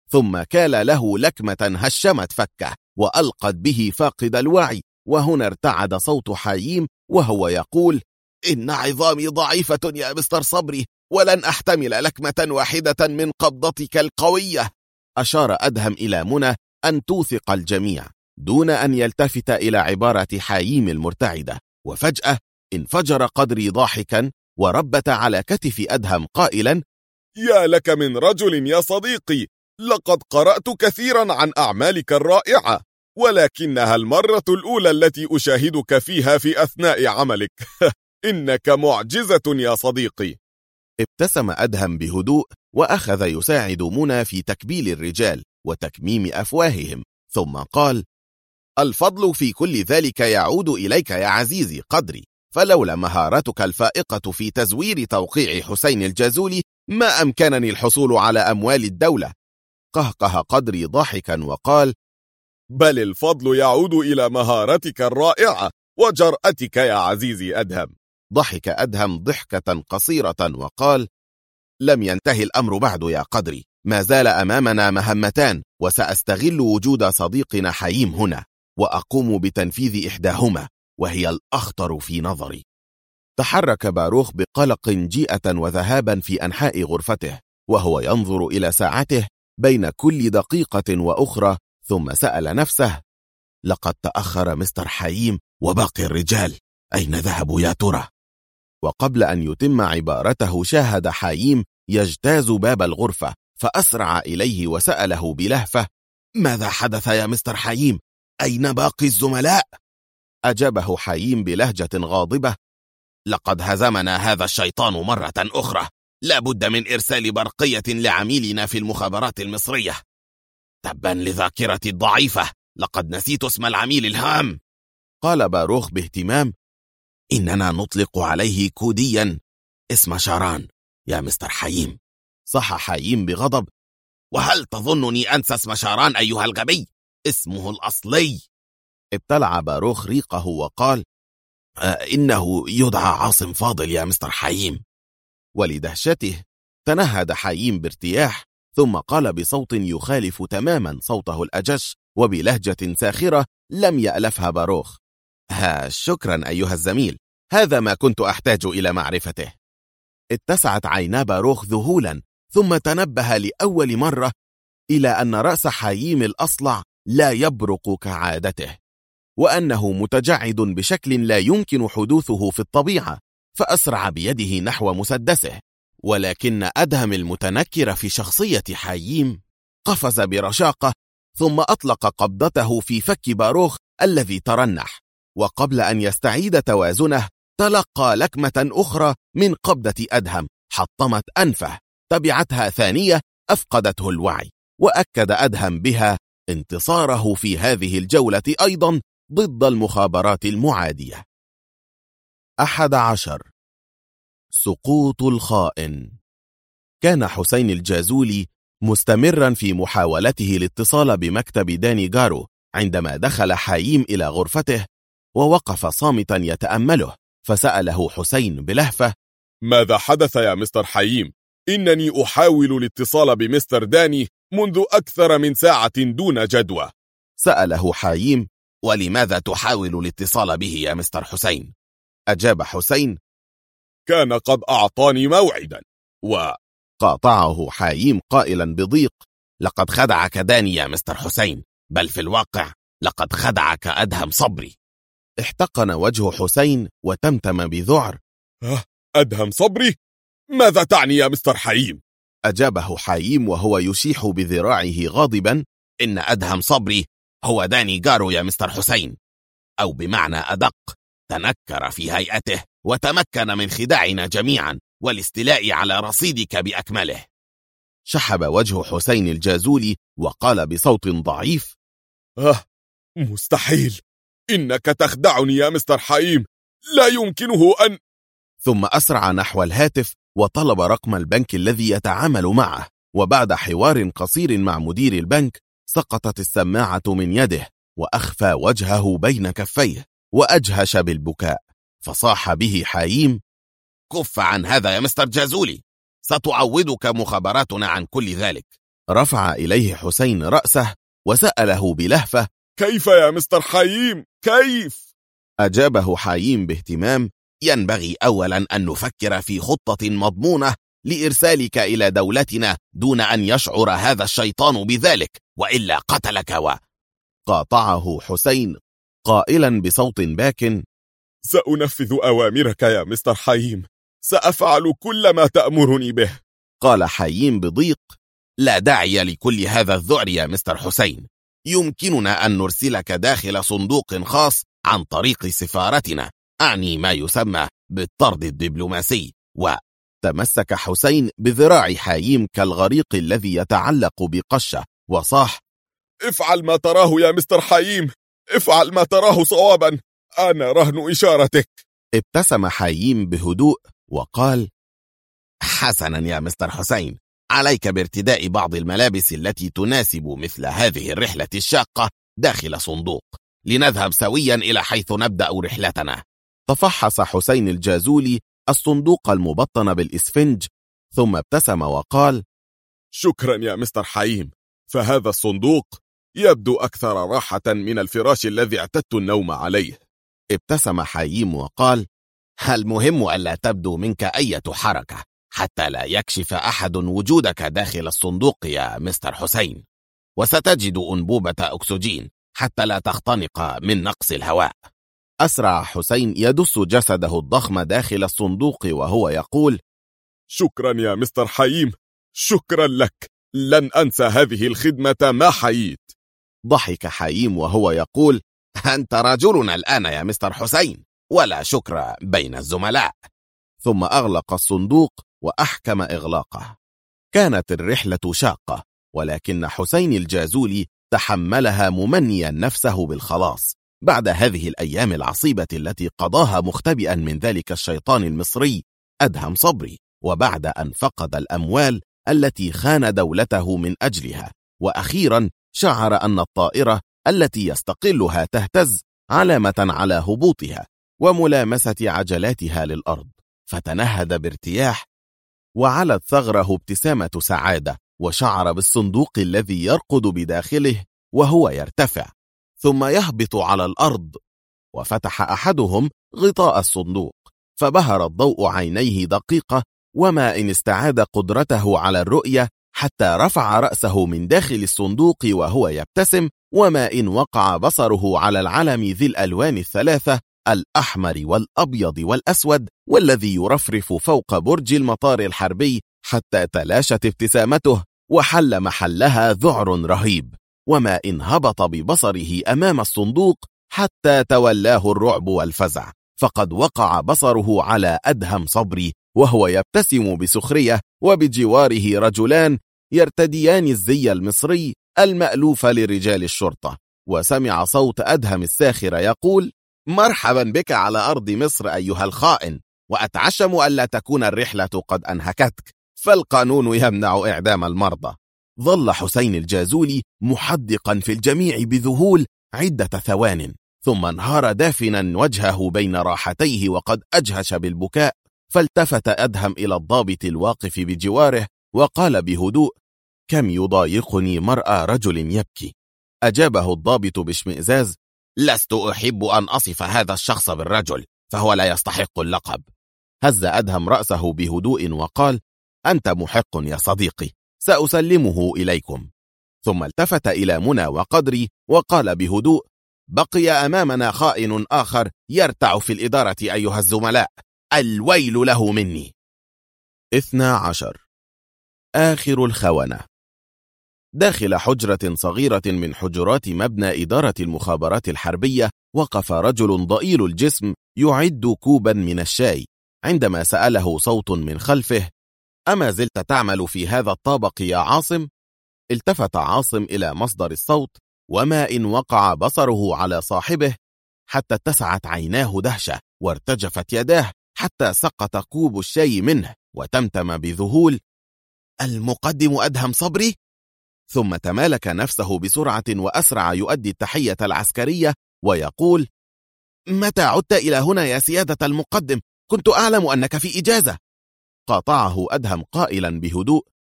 S1: ثم كال له لكمة هشمت فكه وألقت به فاقد الوعي. وهنا ارتعد صوت حاييم وهو يقول: إن عظامي ضعيفة يا مستر صبري، ولن أحتمل لكمة واحدة من قبضتك القوية. أشار أدهم إلى منى أن توثق الجميع دون أن يلتفت إلى عبارة حاييم المرتعدة، وفجأة انفجر قدري ضاحكا وربت على كتف أدهم قائلا:
S3: يا لك من رجل يا صديقي، لقد قرأت كثيرا عن أعمالك الرائعة، ولكنها المرة الأولى التي أشاهدك فيها في أثناء عملك. إنك معجزة يا صديقي.
S1: ابتسم أدهم بهدوء وأخذ يساعد منى في تكبيل الرجال وتكميم أفواههم، ثم قال: الفضل في كل ذلك يعود إليك يا عزيزي قدري، فلولا مهارتك الفائقة في تزوير توقيع حسين الجازولي ما أمكنني الحصول على أموال الدولة. قهقه قدري ضاحكا وقال:
S3: بل الفضل يعود إلى مهارتك الرائعة وجرأتك يا عزيزي أدهم.
S1: ضحك أدهم ضحكة قصيرة وقال: لم ينتهي الأمر بعد يا قدري، ما زال أمامنا مهمتان، وسأستغل وجود صديقنا حاييم هنا وأقوم بتنفيذ إحداهما، وهي الأخطر في نظري. تحرك باروخ بقلق جيئة وذهابا في أنحاء غرفته، وهو ينظر إلى ساعته بين كل دقيقة وأخرى، ثم سأل نفسه: لقد تأخر مستر حاييم وباقي الرجال، أين ذهبوا يا ترى؟ وقبل أن يتم عبارته شاهد حاييم يجتاز باب الغرفة، فأسرع إليه وسأله بلهفة: ماذا حدث يا مستر حاييم؟ أين باقي الزملاء؟ أجابه حاييم بلهجة غاضبة: لقد هزمنا هذا الشيطان مرة أخرى، لا بد من إرسال برقية لعميلنا في المخابرات المصرية. تبا لذاكرتي الضعيفة، لقد نسيت اسم العميل الهام. قال باروخ باهتمام: إننا نطلق عليه كوديا اسم شاران يا مستر حاييم. صح حاييم بغضب: وهل تظنني أنسى اسم شاران أيها الغبي؟ اسمه الأصلي. ابتلع باروخ ريقه وقال: إنه يدعى عاصم فاضل يا مستر حاييم. ولدهشته تنهد حاييم بارتياح، ثم قال بصوت يخالف تماما صوته الأجش وبلهجة ساخرة لم يألفها باروخ: شكرا أيها الزميل، هذا ما كنت أحتاج إلى معرفته. اتسعت عينا باروخ ذهولا، ثم تنبه لأول مرة إلى أن رأس حاييم الأصلع لا يبرق كعادته، وأنه متجعد بشكل لا يمكن حدوثه في الطبيعة، فأسرع بيده نحو مسدسه. ولكن أدهم المتنكر في شخصية حاييم قفز برشاقة، ثم أطلق قبضته في فك باروخ الذي ترنح، وقبل أن يستعيد توازنه تلقى لكمة أخرى من قبضة أدهم حطمت أنفه، تبعتها ثانية أفقدته الوعي، وأكد أدهم بها انتصاره في هذه الجولة أيضا ضد المخابرات المعادية. 11. سقوط الخائن. كان حسين الجازولي مستمرا في محاولته الاتصال بمكتب داني جارو عندما دخل حاييم إلى غرفته، ووقف صامتا يتأمله، فسأله حسين بلهفة:
S3: ماذا حدث يا مستر حاييم؟ إنني أحاول الاتصال بمستر داني منذ أكثر من ساعة دون جدوى.
S1: سأله حاييم: ولماذا تحاول الاتصال به يا مستر حسين؟ أجاب حسين:
S3: كان قد أعطاني موعدا
S1: قاطعه حاييم قائلا بضيق: لقد خدعك داني يا مستر حسين، بل في الواقع لقد خدعك أدهم صبري. احتقن وجه حسين وتمتم بذعر:
S3: أدهم صبري؟ ماذا تعني يا مستر حاييم؟
S1: أجابه حاييم وهو يشيح بذراعه غاضبا: إن أدهم صبري هو داني جارو يا مستر حسين، أو بمعنى أدق تنكر في هيئته وتمكن من خداعنا جميعا والاستيلاء على رصيدك بأكمله. شحب وجه حسين الجازولي وقال بصوت ضعيف:
S3: مستحيل، إنك تخدعني يا مستر حاييم، لا يمكنه أن...
S1: ثم أسرع نحو الهاتف وطلب رقم البنك الذي يتعامل معه، وبعد حوار قصير مع مدير البنك سقطت السماعة من يده، وأخفى وجهه بين كفيه وأجهش بالبكاء، فصاح به حاييم: كف عن هذا يا مستر جازولي، ستعودك مخابراتنا عن كل ذلك. رفع إليه حسين رأسه وسأله بلهفة:
S3: كيف يا مستر حييم؟ كيف؟
S1: أجابه حييم باهتمام:
S2: ينبغي أولا أن نفكر في خطة مضمونة لإرسالك إلى دولتنا دون أن يشعر هذا الشيطان بذلك، وإلا قتلك.
S1: قاطعه حسين قائلا بصوت باك:
S3: سأنفذ أوامرك يا مستر حييم، سأفعل كل ما تأمرني به.
S1: قال حييم بضيق:
S2: لا داعي لكل هذا الذعر يا مستر حسين، يمكننا أن نرسلك داخل صندوق خاص عن طريق سفارتنا، أعني ما يسمى بالطرد الدبلوماسي.
S1: تمسك حسين بذراع حييم كالغريق الذي يتعلق بقشة وصاح:
S3: افعل ما تراه يا مستر حييم، افعل ما تراه صوابا، أنا رهن إشارتك.
S1: ابتسم حييم بهدوء وقال:
S2: حسنا يا مستر حسين، عليك بارتداء بعض الملابس التي تناسب مثل هذه الرحلة الشاقة داخل صندوق، لنذهب سويا إلى حيث نبدأ رحلتنا.
S1: تفحص حسين الجازولي الصندوق المبطن بالإسفنج، ثم ابتسم وقال:
S3: شكرا يا مستر حييم، فهذا الصندوق يبدو أكثر راحة من الفراش الذي اعتدت النوم عليه.
S1: ابتسم حييم وقال:
S2: المهم ألا تبدو منك أي حركة حتى لا يكشف أحد وجودك داخل الصندوق يا مستر حسين، وستجد أنبوبة أكسجين حتى لا تختنق من نقص الهواء.
S1: أسرع حسين يدس جسده الضخم داخل الصندوق وهو يقول:
S3: شكرا يا مستر حييم، شكرا لك، لن أنسى هذه الخدمة ما حييت.
S1: ضحك حييم وهو يقول:
S2: أنت رجلنا الآن يا مستر حسين، ولا شكر بين الزملاء.
S1: ثم أغلق الصندوق وأحكم إغلاقه. كانت الرحلة شاقة، ولكن حسين الجازولي تحملها ممنيا نفسه بالخلاص بعد هذه الأيام العصيبة التي قضاها مختبئا من ذلك الشيطان المصري أدهم صبري، وبعد أن فقد الأموال التي خان دولته من أجلها، وأخيرا شعر أن الطائرة التي يستقلها تهتز علامة على هبوطها وملامسة عجلاتها للأرض، فتنهد بارتياح، وعلت ثغره ابتسامة سعادة، وشعر بالصندوق الذي يرقد بداخله وهو يرتفع ثم يهبط على الأرض. وفتح أحدهم غطاء الصندوق، فبهر الضوء عينيه دقيقة، وما إن استعاد قدرته على الرؤية حتى رفع رأسه من داخل الصندوق وهو يبتسم، وما إن وقع بصره على العلم ذي الألوان الثلاثة، الأحمر والأبيض والأسود، والذي يرفرف فوق برج المطار الحربي، حتى تلاشت ابتسامته وحل محلها ذعر رهيب، وما إن هبط ببصره أمام الصندوق حتى تولاه الرعب والفزع، فقد وقع بصره على أدهم صبري وهو يبتسم بسخرية، وبجواره رجلان يرتديان الزي المصري المألوف لرجال الشرطة، وسمع صوت أدهم الساخر يقول: مرحبا بك على أرض مصر أيها الخائن، وأتعشم ألا تكون الرحلة قد أنهكتك، فالقانون يمنع إعدام المرضى. ظل حسين الجازولي محدقا في الجميع بذهول عدة ثوان، ثم انهار دافنا وجهه بين راحتيه وقد أجهش بالبكاء، فالتفت أدهم إلى الضابط الواقف بجواره وقال بهدوء: كم يضايقني مرأى رجل يبكي. أجابه الضابط باشمئزاز:
S2: لست أحب أن أصف هذا الشخص بالرجل، فهو لا يستحق اللقب.
S1: هز أدهم رأسه بهدوء وقال: أنت محق يا صديقي، سأسلمه إليكم. ثم التفت إلى منى وقدري وقال بهدوء: بقي أمامنا خائن آخر يرتع في الإدارة أيها الزملاء، الويل له مني. 12. آخر الخونة. داخل حجرة صغيرة من حجرات مبنى إدارة المخابرات الحربية، وقف رجل ضئيل الجسم يعد كوبا من الشاي، عندما سأله صوت من خلفه: أما زلت تعمل في هذا الطابق يا عاصم؟ التفت عاصم إلى مصدر الصوت، وما إن وقع بصره على صاحبه حتى اتسعت عيناه دهشة، وارتجفت يداه حتى سقط كوب الشاي منه، وتمتم بذهول: المقدم أدهم صبري؟ ثم تمالك نفسه بسرعة وأسرع يؤدي التحية العسكرية ويقول: متى عدت إلى هنا يا سيادة المقدم؟ كنت أعلم أنك في إجازة. قاطعه أدهم قائلا بهدوء: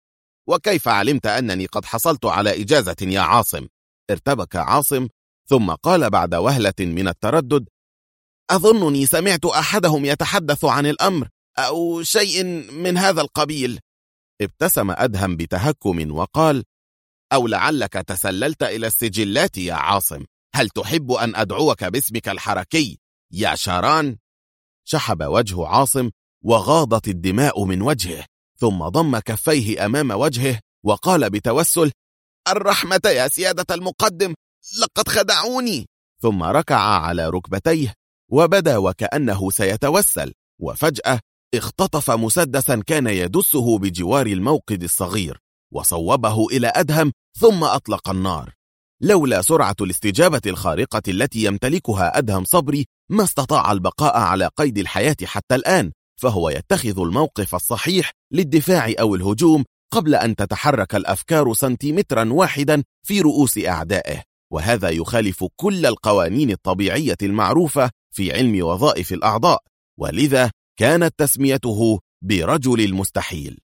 S1: وكيف علمت أنني قد حصلت على إجازة يا عاصم؟ ارتبك عاصم، ثم قال بعد وهلة من التردد: أظنني سمعت أحدهم يتحدث عن الأمر أو شيء من هذا القبيل. ابتسم أدهم بتهكم وقال: أو لعلك تسللت إلى السجلات يا عاصم. هل تحب أن أدعوك باسمك الحركي يا شاران؟ شحب وجه عاصم وغاضت الدماء من وجهه، ثم ضم كفيه أمام وجهه وقال بتوسل: الرحمة يا سيادة المقدم، لقد خدعوني. ثم ركع على ركبتيه وبدا وكأنه سيتوسل، وفجأة اختطف مسدسا كان يدسه بجوار الموقد الصغير وصوبه إلى أدهم، ثم أطلق النار. لولا سرعة الاستجابة الخارقة التي يمتلكها أدهم صبري ما استطاع البقاء على قيد الحياة حتى الآن، فهو يتخذ الموقف الصحيح للدفاع أو الهجوم قبل أن تتحرك الأفكار سنتيمترا واحدا في رؤوس أعدائه، وهذا يخالف كل القوانين الطبيعية المعروفة في علم وظائف الأعضاء، ولذا كانت تسميته برجل المستحيل.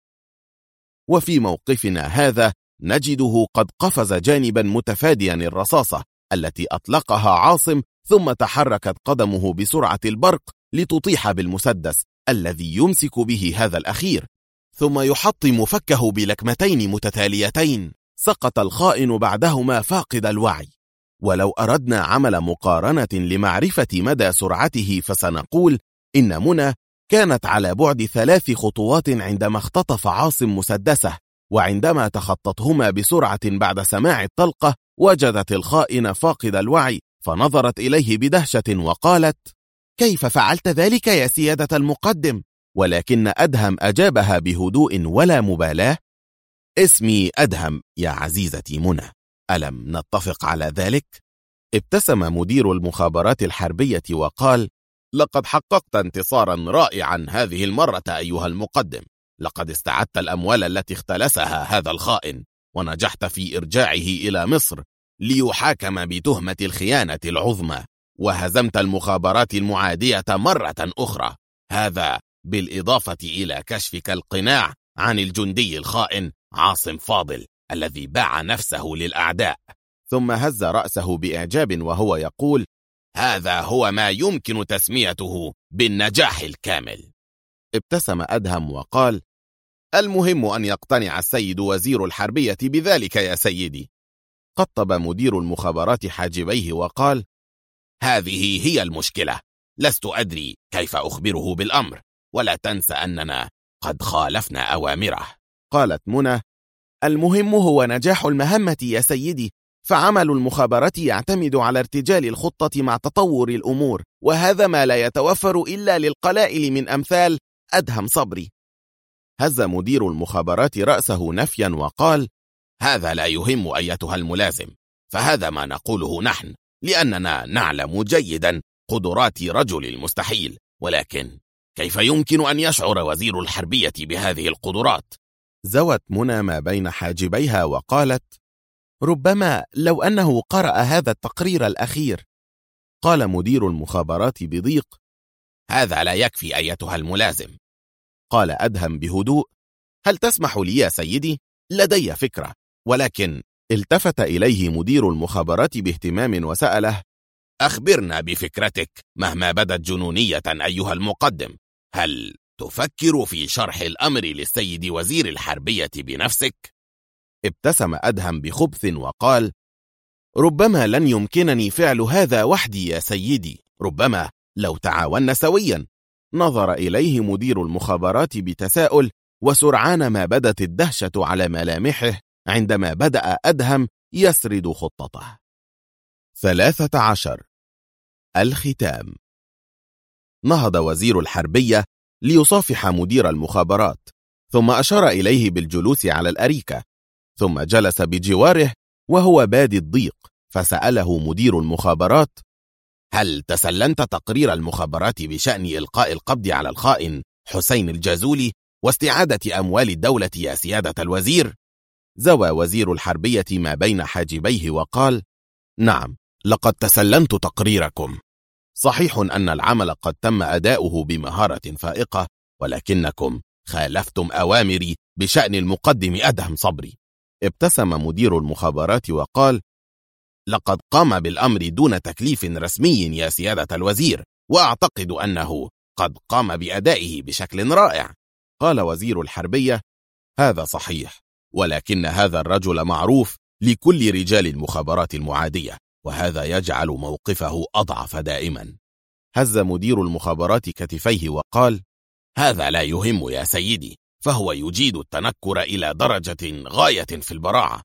S1: وفي موقفنا هذا نجده قد قفز جانبا متفاديا الرصاصة التي أطلقها عاصم، ثم تحركت قدمه بسرعة البرق لتطيح بالمسدس الذي يمسك به هذا الأخير، ثم يحطم فكه بلكمتين متتاليتين. سقط الخائن بعدهما فاقد الوعي. ولو أردنا عمل مقارنة لمعرفة مدى سرعته فسنقول إن منى كانت على بعد 3 خطوات عندما اختطف عاصم مسدسه، وعندما تخطتهما بسرعة بعد سماع الطلقة وجدت الخائن فاقد الوعي، فنظرت إليه بدهشة وقالت: كيف فعلت ذلك يا سيادة المقدم؟ ولكن أدهم أجابها بهدوء ولا مبالاة: اسمي أدهم يا عزيزتي منى، ألم نتفق على ذلك؟ ابتسم مدير المخابرات الحربية وقال: لقد حققت انتصارا رائعا هذه المرة أيها المقدم. لقد استعدت الأموال التي اختلسها هذا الخائن، ونجحت في إرجاعه إلى مصر ليحاكم بتهمة الخيانة العظمى، وهزمت المخابرات المعادية مرة أخرى، هذا بالإضافة إلى كشفك القناع عن الجندي الخائن عاصم فاضل الذي باع نفسه للأعداء. ثم هز رأسه بإعجاب وهو يقول: هذا هو ما يمكن تسميته بالنجاح الكامل. ابتسم أدهم وقال: المهم أن يقتنع السيد وزير الحربية بذلك يا سيدي. قطب مدير المخابرات حاجبيه وقال: هذه هي المشكلة، لست أدري كيف أخبره بالأمر، ولا تنسى أننا قد خالفنا أوامره. قالت منى: المهم هو نجاح المهمة يا سيدي، فعمل المخابرات يعتمد على ارتجال الخطة مع تطور الأمور، وهذا ما لا يتوفر إلا للقلائل من أمثال أدهم صبري. هز مدير المخابرات رأسه نفيا وقال: هذا لا يهم أيتها الملازم، فهذا ما نقوله نحن، لأننا نعلم جيدا قدرات رجل المستحيل، ولكن كيف يمكن أن يشعر وزير الحربية بهذه القدرات؟ زوت منى ما بين حاجبيها وقالت: ربما لو أنه قرأ هذا التقرير الأخير. قال مدير المخابرات بضيق: هذا لا يكفي أيتها الملازم. قال أدهم بهدوء: هل تسمح لي يا سيدي؟ لدي فكرة. ولكن التفت إليه مدير المخابرات باهتمام وسأله: أخبرنا بفكرتك مهما بدت جنونية أيها المقدم. هل تفكر في شرح الأمر للسيد وزير الحربية بنفسك؟ ابتسم أدهم بخبث وقال: ربما لن يمكنني فعل هذا وحدي يا سيدي، ربما لو تعاوننا سويا. نظر إليه مدير المخابرات بتساؤل، وسرعان ما بدت الدهشة على ملامحه عندما بدأ أدهم يسرد خطته. 13. الختام. نهض وزير الحربية ليصافح مدير المخابرات، ثم أشار إليه بالجلوس على الأريكة، ثم جلس بجواره وهو بادي الضيق، فسأله مدير المخابرات: هل تسلمت تقرير المخابرات بشأن إلقاء القبض على الخائن حسين الجازولي واستعادة أموال الدولة يا سيادة الوزير؟ زوى وزير الحربية ما بين حاجبيه وقال: نعم، لقد تسلمت تقريركم. صحيح أن العمل قد تم أداؤه بمهارة فائقة، ولكنكم خالفتم أوامري
S2: بشأن المقدم أدهم صبري.
S1: ابتسم مدير المخابرات وقال:
S2: لقد قام بالأمر دون تكليف رسمي يا سيادة الوزير، وأعتقد أنه قد قام بأدائه بشكل رائع.
S1: قال وزير الحربية:
S2: هذا صحيح، ولكن هذا الرجل معروف لكل رجال المخابرات المعادية، وهذا يجعل موقفه أضعف دائما.
S1: هز مدير المخابرات كتفيه وقال:
S2: هذا لا يهم يا سيدي، فهو يجيد التنكر إلى درجة غاية في البراعة.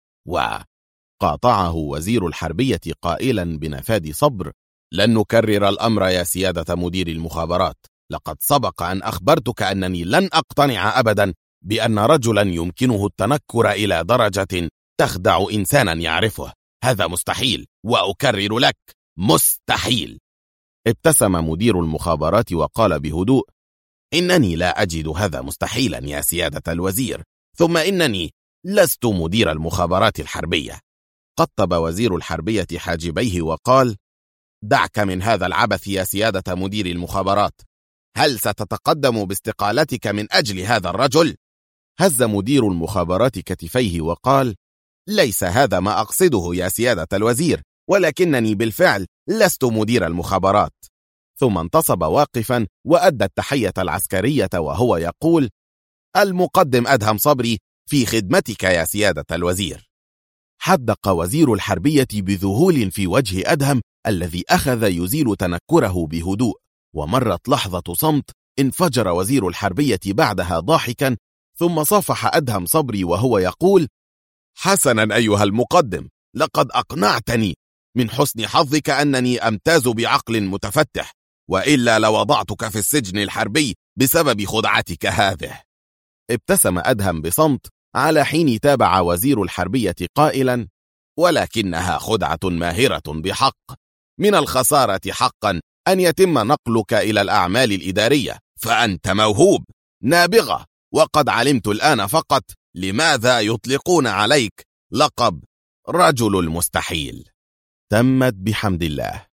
S1: قاطعه وزير الحربية قائلا بنفاذ صبر:
S2: لن نكرر الأمر يا سيادة مدير المخابرات، لقد سبق أن أخبرتك أنني لن أقتنع أبدا بأن رجلا يمكنه التنكر إلى درجة تخدع إنسانا يعرفه. هذا مستحيل، وأكرر لك: مستحيل.
S1: ابتسم مدير المخابرات وقال بهدوء:
S2: إنني لا أجد هذا مستحيلا يا سيادة الوزير، ثم إنني لست مدير المخابرات الحربية.
S1: قطب وزير الحربية حاجبيه وقال:
S2: دعك من هذا العبث يا سيادة مدير المخابرات. هل ستتقدم باستقالتك من أجل هذا الرجل؟
S1: هز مدير المخابرات كتفيه وقال:
S2: ليس هذا ما أقصده يا سيادة الوزير، ولكنني بالفعل لست مدير المخابرات.
S1: ثم انتصب واقفا وأدى التحية العسكرية وهو يقول:
S2: المقدم أدهم صبري في خدمتك يا سيادة الوزير.
S1: حدق وزير الحربية بذهول في وجه أدهم الذي أخذ يزيل تنكره بهدوء، ومرت لحظة صمت انفجر وزير الحربية بعدها ضاحكا، ثم صافح أدهم صبري وهو يقول:
S2: حسنا أيها المقدم، لقد أقنعتني. من حسن حظك أنني أمتاز بعقل متفتح، وإلا لوضعتك في السجن الحربي بسبب خدعتك هذه.
S1: ابتسم أدهم بصمت على حين تابع وزير الحربية قائلا:
S2: ولكنها خدعة ماهرة بحق. من الخسارة حقا أن يتم نقلك إلى الأعمال الإدارية، فأنت موهوب نابغة، وقد علمت الآن فقط لماذا يطلقون عليك لقب رجل المستحيل.
S1: تمت بحمد الله.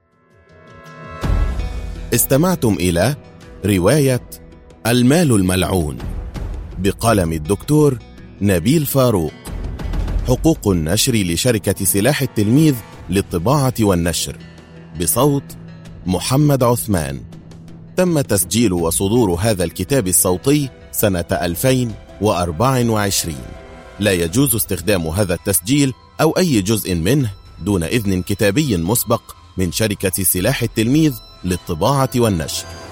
S1: استمعتم إلى رواية المال الملعون بقلم الدكتور نبيل فاروق، حقوق النشر لشركة سلاح التلميذ للطباعة والنشر، بصوت محمد عثمان. تم تسجيل وصدور هذا الكتاب الصوتي سنة 2024. لا يجوز استخدام هذا التسجيل أو أي جزء منه دون إذن كتابي مسبق من شركة سلاح التلميذ للطباعة والنشر.